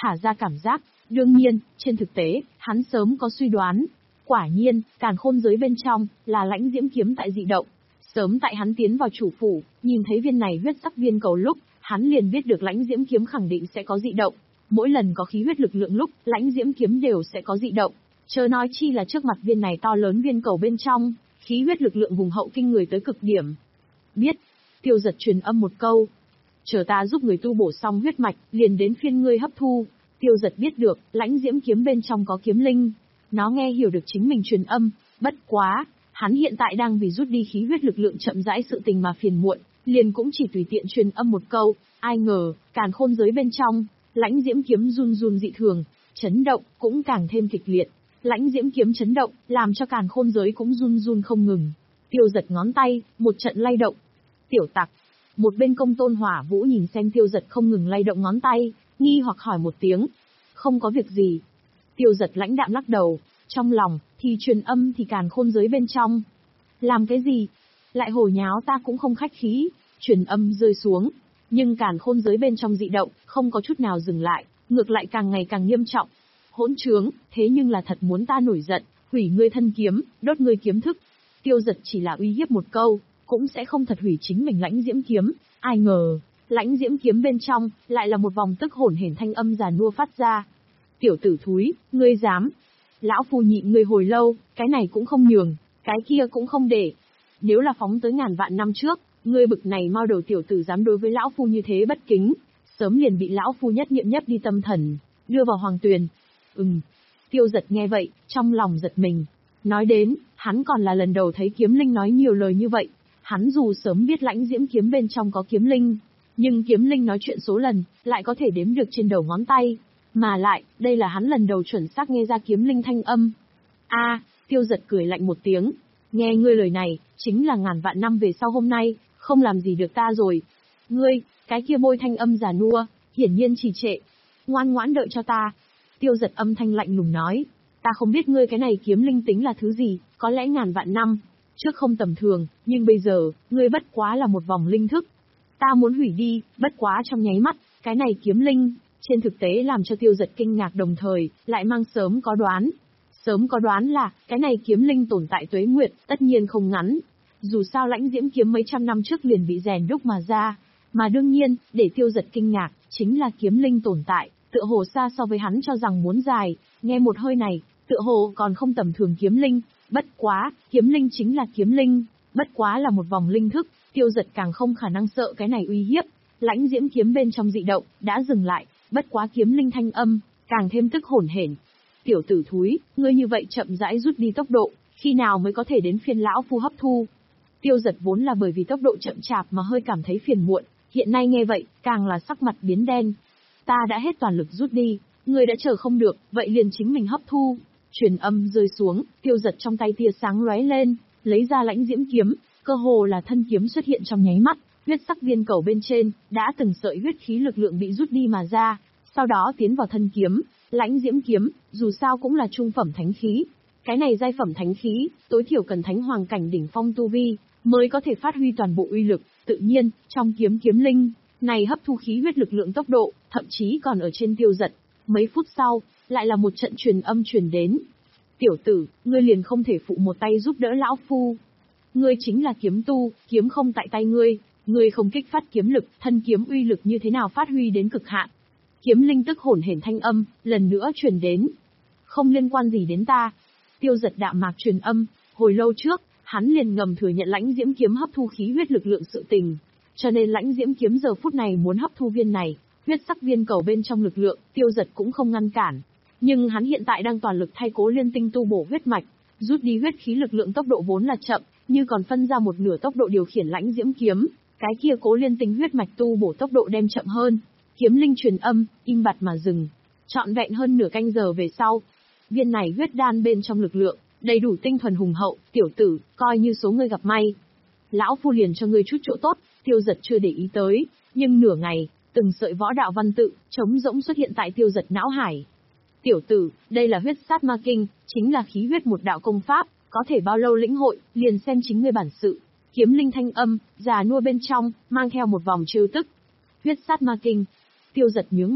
thả ra cảm giác. Đương nhiên, trên thực tế, hắn sớm có suy đoán. Quả nhiên, càn khôn giới bên trong, là lãnh diễm kiếm tại dị động. Sớm tại hắn tiến vào chủ phủ, nhìn thấy viên này huyết sắc viên cầu lúc, hắn liền biết được lãnh diễm kiếm khẳng định sẽ có dị động. Mỗi lần có khí huyết lực lượng lúc, lãnh diễm kiếm đều sẽ có dị động. Chớ nói chi là trước mặt viên này to lớn viên cầu bên trong, khí huyết lực lượng vùng hậu kinh người tới cực điểm. Biết, Tiêu Giật truyền âm một câu. Chờ ta giúp người tu bổ xong huyết mạch, liền đến phiên ngươi hấp thu. Tiêu Giật biết được, lãnh diễm kiếm bên trong có kiếm linh. Nó nghe hiểu được chính mình truyền âm, bất quá, hắn hiện tại đang vì rút đi khí huyết lực lượng chậm rãi sự tình mà phiền muộn, liền cũng chỉ tùy tiện truyền âm một câu, ai ngờ, càn khôn giới bên trong, lãnh diễm kiếm run run dị thường, chấn động cũng càng thêm kịch liệt. Lãnh diễm kiếm chấn động, làm cho càn khôn giới cũng run run không ngừng. Tiêu Giật ngón tay, một trận lay động. Tiểu tặc. Một bên Công Tôn Hỏa Vũ nhìn xem Tiêu Giật không ngừng lay động ngón tay, nghi hoặc hỏi một tiếng. Không có việc gì. Tiêu Giật lãnh đạm lắc đầu, trong lòng, thì truyền âm thì càn khôn giới bên trong. Làm cái gì? Lại hồ nháo ta cũng không khách khí, truyền âm rơi xuống. Nhưng càn khôn giới bên trong dị động, không có chút nào dừng lại, ngược lại càng ngày càng nghiêm trọng. Hỗn trướng, thế nhưng là thật muốn ta nổi giận, hủy ngươi thân kiếm, đốt ngươi kiếm thức. Tiêu Giật chỉ là uy hiếp một câu, cũng sẽ không thật hủy chính mình lãnh diễm kiếm. Ai ngờ, lãnh diễm kiếm bên trong, lại là một vòng tức hổn hển thanh âm già nua phát ra. Tiểu tử thúi, ngươi dám. Lão phu nhịn ngươi hồi lâu, cái này cũng không nhường, cái kia cũng không để. Nếu là phóng tới ngàn vạn năm trước, ngươi bực này mau đầu tiểu tử dám đối với lão phu như thế bất kính, sớm liền bị lão phu nhất niệm nhất đi tâm thần, đưa vào hoàng tuyền. Ừm. Tiêu Giật nghe vậy, trong lòng giật mình. Nói đến, hắn còn là lần đầu thấy kiếm linh nói nhiều lời như vậy. Hắn dù sớm biết lãnh diễm kiếm bên trong có kiếm linh, nhưng kiếm linh nói chuyện số lần, lại có thể đếm được trên đầu ngón tay. Mà lại, đây là hắn lần đầu chuẩn xác nghe ra kiếm linh thanh âm. A, à, Tiêu Giật cười lạnh một tiếng. Nghe ngươi lời này, chính là ngàn vạn năm về sau hôm nay, không làm gì được ta rồi. Ngươi, cái kia môi thanh âm già nua, hiển nhiên trì trệ. Ngoan ngoãn đợi cho ta. Tiêu Giật âm thanh lạnh lùng nói. Ta không biết ngươi cái này kiếm linh tính là thứ gì, có lẽ ngàn vạn năm trước không tầm thường, nhưng bây giờ, ngươi bất quá là một vòng linh thức. Ta muốn hủy đi, bất quá trong nháy mắt, cái này kiếm linh, trên thực tế làm cho Tiêu Giật kinh ngạc đồng thời, lại mang sớm có đoán. Sớm có đoán là, cái này kiếm linh tồn tại tuế nguyệt, tất nhiên không ngắn. Dù sao lãnh diễm kiếm mấy trăm năm trước liền bị rèn đúc mà ra. Mà đương nhiên, để Tiêu Giật kinh ngạc, chính là kiếm linh tồn tại, tựa hồ xa so với hắn cho rằng muốn dài, nghe một hơi này, tựa hồ còn không tầm thường kiếm linh. Bất quá, kiếm linh chính là kiếm linh, bất quá là một vòng linh thức, Tiêu Giật càng không khả năng sợ cái này uy hiếp. Lãnh diễm kiếm bên trong dị động, đã dừng lại, bất quá kiếm linh thanh âm, càng thêm tức hổn hển. Tiểu tử thúi, ngươi như vậy chậm rãi rút đi tốc độ, khi nào mới có thể đến phiên lão phu hấp thu? Tiêu Giật vốn là bởi vì tốc độ chậm chạp mà hơi cảm thấy phiền muộn, hiện nay nghe vậy, càng là sắc mặt biến đen. Ta đã hết toàn lực rút đi, ngươi đã chờ không được, vậy liền chính mình hấp thu. Truyền âm rơi xuống, Tiêu Giật trong tay tia sáng lóe lên, lấy ra lãnh diễm kiếm, cơ hồ là thân kiếm xuất hiện trong nháy mắt, huyết sắc viên cầu bên trên, đã từng sợi huyết khí lực lượng bị rút đi mà ra, sau đó tiến vào thân kiếm. Lãnh diễm kiếm, dù sao cũng là trung phẩm thánh khí. Cái này giai phẩm thánh khí, tối thiểu cần thánh hoàng cảnh đỉnh phong tu vi, mới có thể phát huy toàn bộ uy lực. Tự nhiên, trong kiếm kiếm linh, này hấp thu khí huyết lực lượng tốc độ, thậm chí còn ở trên Tiêu Giật. Mấy phút sau, lại là một trận truyền âm truyền đến. Tiểu tử, ngươi liền không thể phụ một tay giúp đỡ lão phu. Ngươi chính là kiếm tu, kiếm không tại tay ngươi, ngươi không kích phát kiếm lực, thân kiếm uy lực như thế nào phát huy đến cực hạn. Kiếm linh tức hổn hển thanh âm, lần nữa truyền đến. Không liên quan gì đến ta. Tiêu Giật đạm mạc truyền âm, hồi lâu trước, hắn liền ngầm thừa nhận lãnh diễm kiếm hấp thu khí huyết lực lượng sự tình. Cho nên lãnh diễm kiếm giờ phút này muốn hấp thu viên này, huyết sắc viên cầu bên trong lực lượng, Tiêu Giật cũng không ngăn cản. Nhưng hắn hiện tại đang toàn lực thay Cố Liên Tinh tu bổ huyết mạch, rút đi huyết khí lực lượng tốc độ vốn là chậm, như còn phân ra một nửa tốc độ điều khiển lãnh diễm kiếm, cái kia Cố Liên Tinh huyết mạch tu bổ tốc độ đem chậm hơn. Kiếm linh truyền âm, im bặt mà dừng. Trọn vẹn hơn nửa canh giờ về sau, viên này huyết đan bên trong lực lượng, đầy đủ tinh thuần hùng hậu, tiểu tử, coi như số ngươi gặp may. Lão phu liền cho ngươi chút chỗ tốt, Tiêu Giật chưa để ý tới, nhưng nửa ngày, từng sợi võ đạo văn tự, trống rỗng xuất hiện tại Tiêu Giật não hải. Tiểu tử, đây là huyết sát ma kinh, chính là khí huyết một đạo công pháp, có thể bao lâu lĩnh hội, liền xem chính ngươi bản sự. Kiếm linh thanh âm, già nua bên trong, mang theo một vòng trêu tức. Huyết sát ma kinh. Tiêu Giật nhướng mày,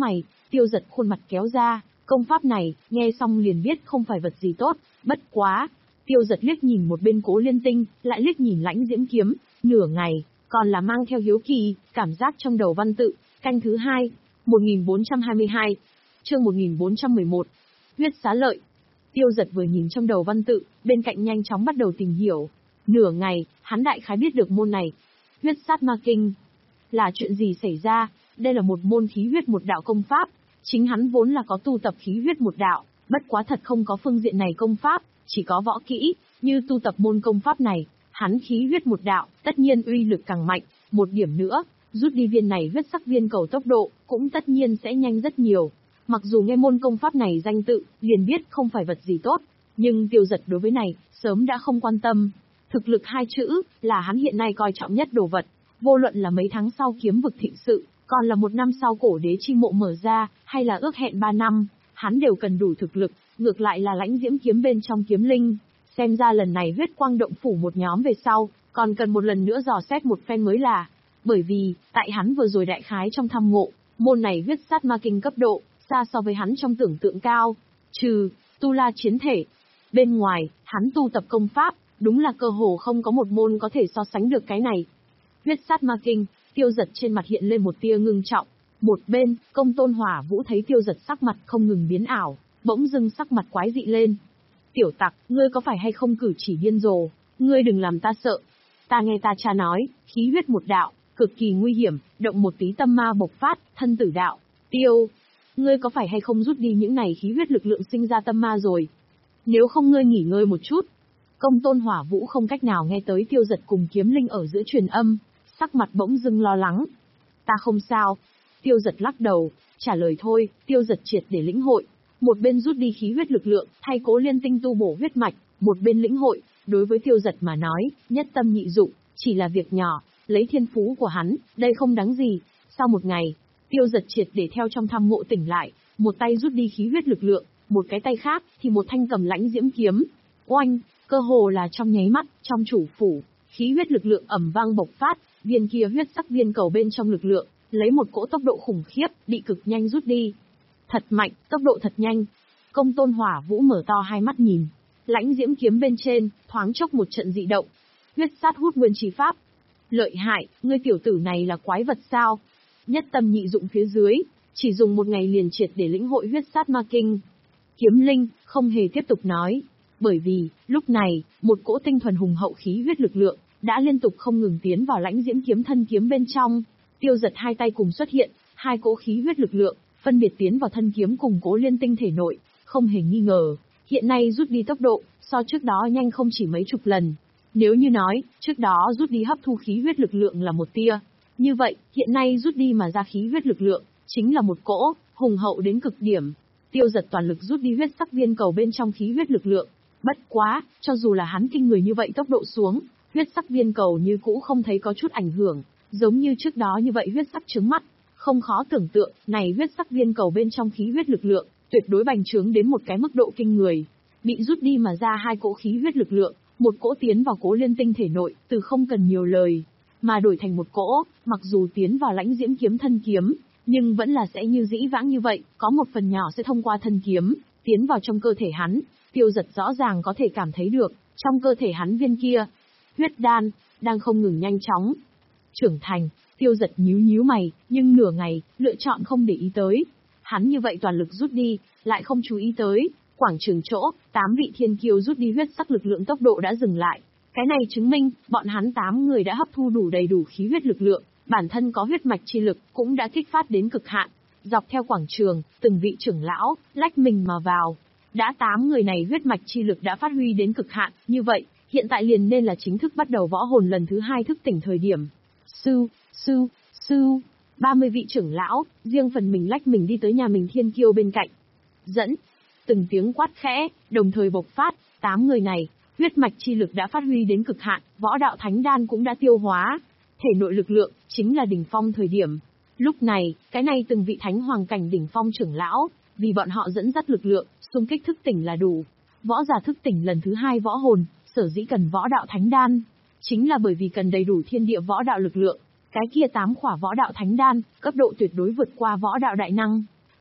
Tiêu Dật khuôn mặt kéo ra, công pháp này, nghe xong liền biết không phải vật gì tốt, bất quá. Tiêu Dật liếc nhìn một bên Cố Liên Tinh, lại liếc nhìn Lãnh Diễm kiếm, nửa ngày, còn là mang theo hiếu kỳ, cảm giác trong đầu văn tự, canh thứ hai, một nghìn bốn trăm hai mươi hai, chương một nghìn bốn trăm mười một, huyết xá lợi. Tiêu Dật vừa nhìn trong đầu văn tự, bên cạnh nhanh chóng bắt đầu tìm hiểu. Nửa ngày, hắn đại khái biết được môn này. Huyết sát ma kinh. Là chuyện gì xảy ra? Đây là một môn khí huyết một đạo công pháp. Chính hắn vốn là có tu tập khí huyết một đạo, bất quá thật không có phương diện này công pháp, chỉ có võ kỹ, như tu tập môn công pháp này, hắn khí huyết một đạo, tất nhiên uy lực càng mạnh, một điểm nữa, rút đi viên này huyết sắc viên cầu tốc độ, cũng tất nhiên sẽ nhanh rất nhiều. Mặc dù nghe môn công pháp này danh tự, liền biết không phải vật gì tốt, nhưng Tiêu Dật đối với này, sớm đã không quan tâm. Thực lực hai chữ, là hắn hiện nay coi trọng nhất đồ vật, vô luận là mấy tháng sau kiếm vực thịnh sự, còn là một năm sau cổ đế chi mộ mở ra, hay là ước hẹn ba năm, hắn đều cần đủ thực lực, ngược lại là Lãnh Diễm kiếm bên trong kiếm linh. Xem ra lần này huyết quang động phủ một nhóm về sau, còn cần một lần nữa dò xét một phen mới là. Bởi vì, tại hắn vừa rồi đại khái trong thăm ngộ, môn này huyết sát ma kinh cấp độ, xa so với hắn trong tưởng tượng cao. Trừ, tu la chiến thể. Bên ngoài, hắn tu tập công pháp, đúng là cơ hồ không có một môn có thể so sánh được cái này. Huyết sát ma kinh, Tiêu Dật trên mặt hiện lên một tia ngưng trọng. Một bên, Công Tôn Hỏa Vũ thấy Tiêu Dật sắc mặt không ngừng biến ảo, bỗng dưng sắc mặt quái dị lên. Tiểu tặc, ngươi có phải hay không cử chỉ điên rồ, ngươi đừng làm ta sợ. Ta nghe ta cha nói, khí huyết một đạo, cực kỳ nguy hiểm, động một tí tâm ma bộc phát, thân tử đạo. Tiêu, ngươi có phải hay không rút đi những này khí huyết lực lượng sinh ra tâm ma rồi? Nếu không ngươi nghỉ ngơi một chút. Công Tôn Hỏa Vũ không cách nào nghe tới Tiêu Dật cùng kiếm linh ở giữa truyền âm, sắc mặt bỗng dưng lo lắng. Ta không sao. Tiêu Dật lắc đầu, trả lời thôi. Tiêu Dật triệt để lĩnh hội, một bên rút đi khí huyết lực lượng, thay Cố Liên Tinh tu bổ huyết mạch, một bên lĩnh hội. Đối với Tiêu Dật mà nói, nhất tâm nhị dụng, chỉ là việc nhỏ, lấy thiên phú của hắn, đây không đáng gì. Sau một ngày, Tiêu Dật triệt để theo trong thăm ngộ tỉnh lại, một tay rút đi khí huyết lực lượng, một cái tay khác thì một thanh cầm Lãnh Diễm kiếm. Oanh, cơ hồ là trong nháy mắt, trong chủ phủ, khí huyết lực lượng ầm vang bộc phát, viên kia huyết sắc viên cầu bên trong lực lượng, lấy một cỗ tốc độ khủng khiếp, bị cực nhanh rút đi. Thật mạnh, tốc độ thật nhanh. Công Tôn Hỏa Vũ mở to hai mắt nhìn. Lãnh Diễm kiếm bên trên, thoáng chốc một trận dị động. Huyết sát hút nguyên chi pháp. Lợi hại, ngươi tiểu tử này là quái vật sao? Nhất tâm nhị dụng phía dưới, chỉ dùng một ngày liền triệt để lĩnh hội huyết sát ma kinh. Kiếm linh, không hề tiếp tục nói. Bởi vì, lúc này, một cỗ tinh thuần hùng hậu khí huyết lực lượng, đã liên tục không ngừng tiến vào Lãnh Diễm kiếm thân kiếm bên trong. Tiêu Dật hai tay cùng xuất hiện, hai cỗ khí huyết lực lượng, phân biệt tiến vào thân kiếm cùng Cố Liên Tinh thể nội, không hề nghi ngờ. Hiện nay rút đi tốc độ, so trước đó nhanh không chỉ mấy chục lần. Nếu như nói, trước đó rút đi hấp thu khí huyết lực lượng là một tia, như vậy, hiện nay rút đi mà ra khí huyết lực lượng, chính là một cỗ, hùng hậu đến cực điểm. Tiêu Dật toàn lực rút đi huyết sắc viên cầu bên trong khí huyết lực lượng. Bất quá, cho dù là hắn kinh người như vậy tốc độ xuống, huyết sắc viên cầu như cũ không thấy có chút ảnh hưởng, giống như trước đó như vậy huyết sắc trứng mắt. Không khó tưởng tượng, này huyết sắc viên cầu bên trong khí huyết lực lượng, tuyệt đối bành trướng đến một cái mức độ kinh người. Bị rút đi mà ra hai cỗ khí huyết lực lượng, một cỗ tiến vào Cố Liên Tinh thể nội, từ không cần nhiều lời, mà đổi thành một cỗ, mặc dù tiến vào Lãnh Diễm kiếm thân kiếm, nhưng vẫn là sẽ như dĩ vãng như vậy, có một phần nhỏ sẽ thông qua thân kiếm, tiến vào trong cơ thể hắn. Tiêu Dật rõ ràng có thể cảm thấy được, trong cơ thể hắn viên kia, huyết đan, đang không ngừng nhanh chóng trưởng thành. Tiêu Dật nhíu nhíu mày, nhưng nửa ngày, lựa chọn không để ý tới. Hắn như vậy toàn lực rút đi, lại không chú ý tới, quảng trường chỗ, tám vị thiên kiêu rút đi huyết sắc lực lượng tốc độ đã dừng lại. Cái này chứng minh, bọn hắn tám người đã hấp thu đủ đầy đủ khí huyết lực lượng, bản thân có huyết mạch chi lực, cũng đã kích phát đến cực hạn. Dọc theo quảng trường, từng vị trưởng lão, lách mình mà vào. Đã tám người này huyết mạch chi lực đã phát huy đến cực hạn, như vậy, hiện tại liền nên là chính thức bắt đầu võ hồn lần thứ hai thức tỉnh thời điểm. Sư, sư, sư, ba mươi vị trưởng lão, riêng phần mình lách mình đi tới nhà mình thiên kiêu bên cạnh. Dẫn, từng tiếng quát khẽ, đồng thời bộc phát, tám người này, huyết mạch chi lực đã phát huy đến cực hạn, võ đạo thánh đan cũng đã tiêu hóa. Thể nội lực lượng, chính là đỉnh phong thời điểm. Lúc này, cái này từng vị thánh hoàng cảnh đỉnh phong trưởng lão, vì bọn họ dẫn dắt lực lượng, xung kích thức tỉnh là đủ. Võ giả thức tỉnh lần thứ hai võ hồn, sở dĩ cần võ đạo thánh đan, chính là bởi vì cần đầy đủ thiên địa võ đạo lực lượng. Cái kia tám khỏa võ đạo thánh đan, cấp độ tuyệt đối vượt qua võ đạo đại năng.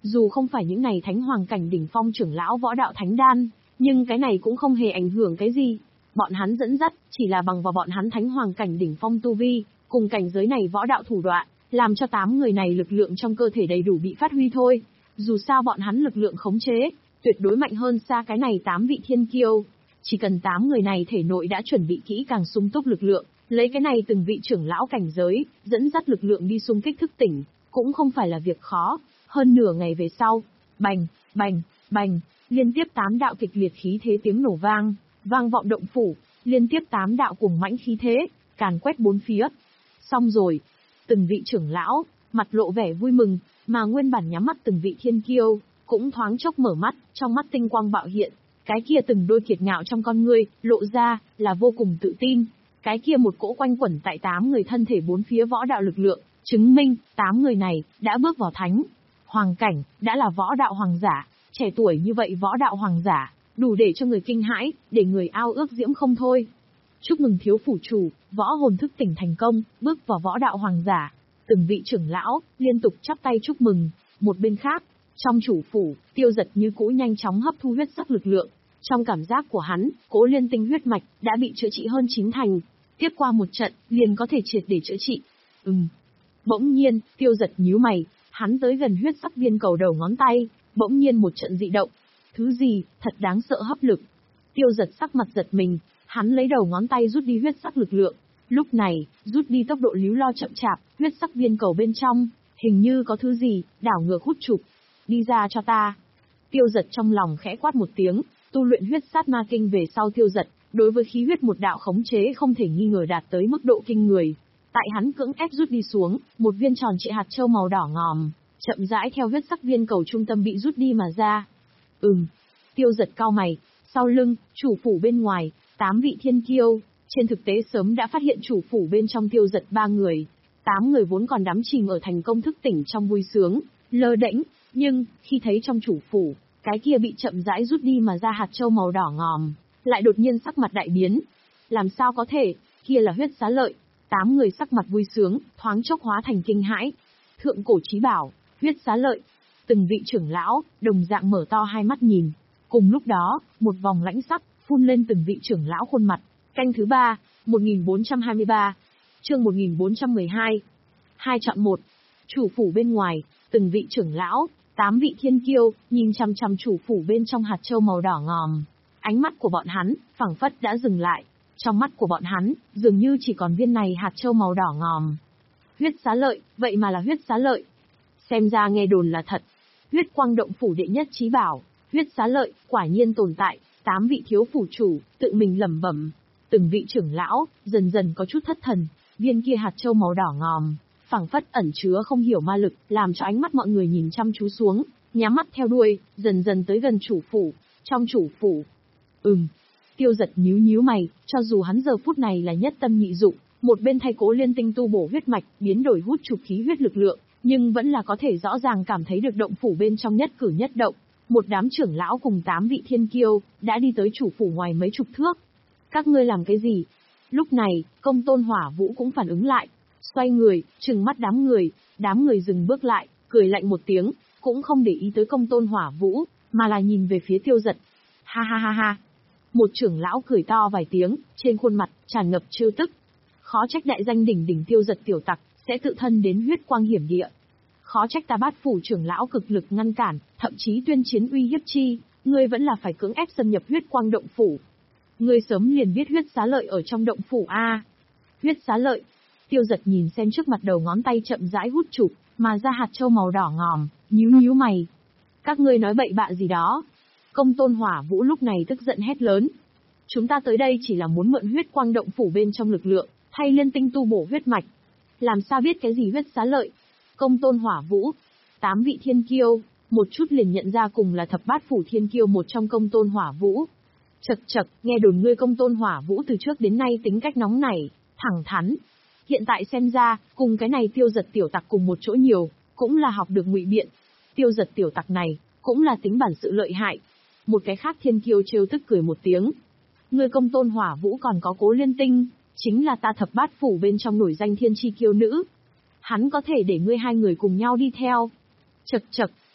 Dù không phải những này thánh hoàng cảnh đỉnh phong trưởng lão võ đạo thánh đan, nhưng cái này cũng không hề ảnh hưởng cái gì. Bọn hắn dẫn dắt, chỉ là bằng vào bọn hắn thánh hoàng cảnh đỉnh phong tu vi, cùng cảnh giới này võ đạo thủ đoạn, làm cho tám người này lực lượng trong cơ thể đầy đủ bị phát huy thôi. Dù sao bọn hắn lực lượng khống chế, tuyệt đối mạnh hơn xa cái này tám vị thiên kiêu. Chỉ cần tám người này thể nội đã chuẩn bị kỹ càng sung túc lực lượng, lấy cái này từng vị trưởng lão cảnh giới, dẫn dắt lực lượng đi xung kích thức tỉnh, cũng không phải là việc khó. Hơn nửa ngày về sau, bành, bành, bành, liên tiếp tám đạo kịch liệt khí thế tiếng nổ vang, vang vọng động phủ, liên tiếp tám đạo cùng mãnh khí thế, càn quét bốn phía. Xong rồi, từng vị trưởng lão, mặt lộ vẻ vui mừng, mà nguyên bản nhắm mắt từng vị thiên kiêu, cũng thoáng chốc mở mắt, trong mắt tinh quang bạo hiện, cái kia từng đôi kiệt ngạo trong con ngươi, lộ ra, là vô cùng tự tin. Cái kia một cỗ quanh quẩn tại tám người thân thể bốn phía võ đạo lực lượng, chứng minh, tám người này, đã bước vào thánh hoàng cảnh, đã là võ đạo hoàng giả, trẻ tuổi như vậy võ đạo hoàng giả, đủ để cho người kinh hãi, để người ao ước diễm không thôi. Chúc mừng thiếu phủ chủ, võ hồn thức tỉnh thành công, bước vào võ đạo hoàng giả. Từng vị trưởng lão, liên tục chắp tay chúc mừng. Một bên khác, trong chủ phủ, Tiêu Dật như cũ nhanh chóng hấp thu huyết sắc lực lượng. Trong cảm giác của hắn, Cố Liên Tinh huyết mạch, đã bị chữa trị hơn chín thành. Tiếp qua một trận, liền có thể triệt để chữa trị. Ừm. Bỗng nhiên, Tiêu Dật nhíu mày, hắn tới gần huyết sắc viên cầu đầu ngón tay, bỗng nhiên một trận dị động. Thứ gì, thật đáng sợ hấp lực. Tiêu Dật sắc mặt giật mình, hắn lấy đầu ngón tay rút đi huyết sắc lực lượng. Lúc này, rút đi tốc độ líu lo chậm chạp, huyết sắc viên cầu bên trong, hình như có thứ gì, đảo ngược hút chụp. Đi ra cho ta. Tiêu Dật trong lòng khẽ quát một tiếng, tu luyện huyết sát ma kinh về sau Tiêu Dật, đối với khí huyết một đạo khống chế không thể nghi ngờ đạt tới mức độ kinh người. Tại hắn cưỡng ép rút đi xuống, một viên tròn trịa hạt châu màu đỏ ngòm, chậm rãi theo huyết sắc viên cầu trung tâm bị rút đi mà ra. Ừm. Tiêu Dật cau mày, sau lưng, chủ phủ bên ngoài, tám vị thiên kiêu, trên thực tế sớm đã phát hiện chủ phủ bên trong Tiêu Dật ba người. Tám người vốn còn đắm chìm ở thành công thức tỉnh trong vui sướng, lơ đễnh, nhưng, khi thấy trong chủ phủ, cái kia bị chậm rãi rút đi mà ra hạt châu màu đỏ ngòm, lại đột nhiên sắc mặt đại biến. Làm sao có thể, kia là huyết xá lợi. Tám người sắc mặt vui sướng, thoáng chốc hóa thành kinh hãi. Thượng cổ chí bảo, huyết xá lợi. Từng vị trưởng lão, đồng dạng mở to hai mắt nhìn. Cùng lúc đó, một vòng lãnh sắc, phun lên từng vị trưởng lão khuôn mặt. Canh thứ ba, một nghìn bốn trăm hai mươi ba. Chương một nghìn bốn trăm mười hai. Hai chọn một. Chủ phủ bên ngoài, từng vị trưởng lão, tám vị thiên kiêu, nhìn chằm chằm chủ phủ bên trong hạt châu màu đỏ ngòm. Ánh mắt của bọn hắn, phảng phất đã dừng lại. Trong mắt của bọn hắn, dường như chỉ còn viên này hạt châu màu đỏ ngòm. Huyết xá lợi, vậy mà là huyết xá lợi. Xem ra nghe đồn là thật. Huyết quang động phủ đệ nhất chí bảo, huyết xá lợi, quả nhiên tồn tại. Tám vị thiếu phủ chủ, tự mình lẩm bẩm. Từng vị trưởng lão, dần dần có chút thất thần. Viên kia hạt châu màu đỏ ngòm, phảng phất ẩn chứa không hiểu ma lực, làm cho ánh mắt mọi người nhìn chăm chú xuống, nhắm mắt theo đuôi, dần dần tới gần chủ phủ. Trong chủ phủ. Ừm. Tiêu Dật nhíu nhíu mày, cho dù hắn giờ phút này là nhất tâm nhị dụng, một bên thay Cố Liên Tinh tu bổ huyết mạch, biến đổi hút chụp khí huyết lực lượng, nhưng vẫn là có thể rõ ràng cảm thấy được động phủ bên trong nhất cử nhất động. Một đám trưởng lão cùng tám vị thiên kiêu, đã đi tới chủ phủ ngoài mấy chục thước. Các ngươi làm cái gì? Lúc này, Công Tôn Hỏa Vũ cũng phản ứng lại, xoay người, trừng mắt đám người, đám người dừng bước lại, cười lạnh một tiếng, cũng không để ý tới Công Tôn Hỏa Vũ, mà là nhìn về phía Tiêu Dật. Ha ha ha ha. Một trưởng lão cười to vài tiếng, trên khuôn mặt, tràn ngập trêu tức. Khó trách đại danh đỉnh đỉnh Tiêu Dật tiểu tặc, sẽ tự thân đến huyết quang hiểm địa. Khó trách ta Bát phủ trưởng lão cực lực ngăn cản, thậm chí tuyên chiến uy hiếp chi, ngươi vẫn là phải cưỡng ép xâm nhập huyết quang động phủ. Ngươi sớm liền biết huyết xá lợi ở trong động phủ a. Huyết xá lợi. Tiêu Dật nhìn xem trước mặt đầu ngón tay chậm rãi hút chụp, mà ra hạt châu màu đỏ ngòm, nhíu nhíu mày. Các ngươi nói bậy bạ gì đó? Công Tôn Hỏa Vũ lúc này tức giận hét lớn. Chúng ta tới đây chỉ là muốn mượn huyết quang động phủ bên trong lực lượng, thay Liên Tinh tu bổ huyết mạch. Làm sao biết cái gì huyết xá lợi? Công Tôn Hỏa Vũ, tám vị thiên kiêu, một chút liền nhận ra cùng là thập bát phủ thiên kiêu một trong Công Tôn Hỏa Vũ. Chậc chậc, nghe đồn ngươi Công Tôn Hỏa Vũ từ trước đến nay tính cách nóng nảy, thẳng thắn. Hiện tại xem ra, cùng cái này Tiêu Dật tiểu tặc cùng một chỗ nhiều, cũng là học được ngụy biện. Tiêu Dật tiểu tặc này, cũng là tính bản sự lợi hại. Một cái khác thiên kiêu trêu tức cười một tiếng. Ngươi Công Tôn Hỏa Vũ còn có Cố Liên Tinh, chính là ta thập bát phủ bên trong nổi danh thiên chi kiêu nữ. Hắn có thể để ngươi hai người cùng nhau đi theo. Chậc chậc,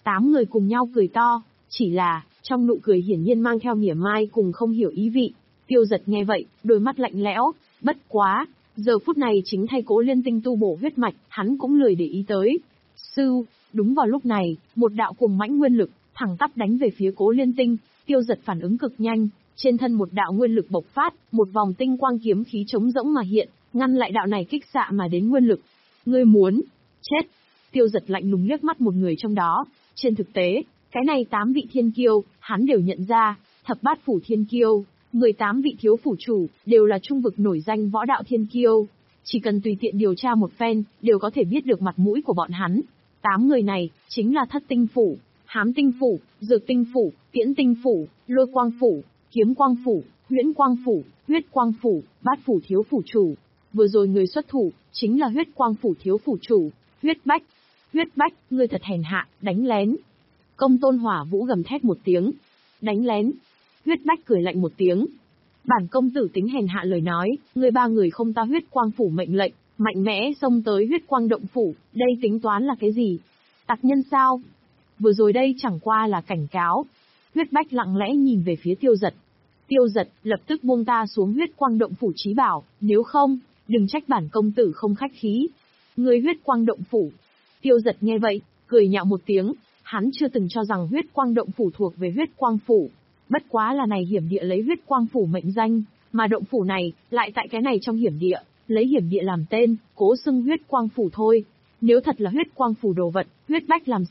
Tám người cùng nhau cười to, chỉ là, trong nụ cười hiển nhiên mang theo mỉa mai cùng không hiểu ý vị. Tiêu Giật nghe vậy, đôi mắt lạnh lẽo, bất quá, giờ phút này chính thay Cố Liên Tinh tu bổ huyết mạch, hắn cũng lười để ý tới. Sư, đúng vào lúc này, một đạo cuồng mãnh nguyên lực, thẳng tắp đánh về phía Cố Liên Tinh, Tiêu Giật phản ứng cực nhanh, trên thân một đạo nguyên lực bộc phát, một vòng tinh quang kiếm khí trống rỗng mà hiện, ngăn lại đạo này kích xạ mà đến nguyên lực. Ngươi muốn chết? Tiêu Giật lạnh lùng liếc mắt một người trong đó, trên thực tế, cái này tám vị thiên kiêu, hắn đều nhận ra, thập bát phủ thiên kiêu, mười tám vị thiếu phủ chủ, đều là trung vực nổi danh võ đạo thiên kiêu. Chỉ cần tùy tiện điều tra một phen, đều có thể biết được mặt mũi của bọn hắn. Tám người này, chính là Thất Tinh Phủ, Hám Tinh Phủ, Dược Tinh Phủ, Tiễn Tinh Phủ, Lôi Quang Phủ, Kiếm Quang Phủ, Huyễn Quang Phủ, Huyết Quang Phủ, Bát Phủ thiếu phủ chủ. Vừa rồi người xuất thủ, chính là Huyết Quang Phủ thiếu phủ chủ, Huyết Bách. Huyết Bách, ngươi thật hèn hạ, đánh lén. Công Tôn Hỏa Vũ gầm thét một tiếng. Đánh lén. Huyết Bách cười lạnh một tiếng. Bản công tử tính hèn hạ lời nói, ngươi ba người không ta Huyết Quang Phủ mệnh lệnh, mạnh mẽ xông tới Huyết Quang Động Phủ, đây tính toán là cái gì? Tặc nhân sao? Vừa rồi đây chẳng qua là cảnh cáo. Huyết Bách lặng lẽ nhìn về phía Tiêu Giật. Tiêu Giật, lập tức buông ta xuống Huyết Quang Động Phủ chí bảo, nếu không, đừng trách bản công tử không khách khí. Ngươi Huyết Quang Động Phủ. Tiêu Giật nghe vậy, cười nhạo một tiếng, hắn chưa từng cho rằng Huyết Quang Động Phủ thuộc về Huyết Quang Phủ. Bất quá là này hiểm địa lấy Huyết Quang Phủ mệnh danh, mà động phủ này, lại tại cái này trong hiểm địa, lấy hiểm địa làm tên, cố xưng Huyết Quang Phủ thôi. Nếu thật là Huyết Quang Phủ đồ vật, Huyết Bách làm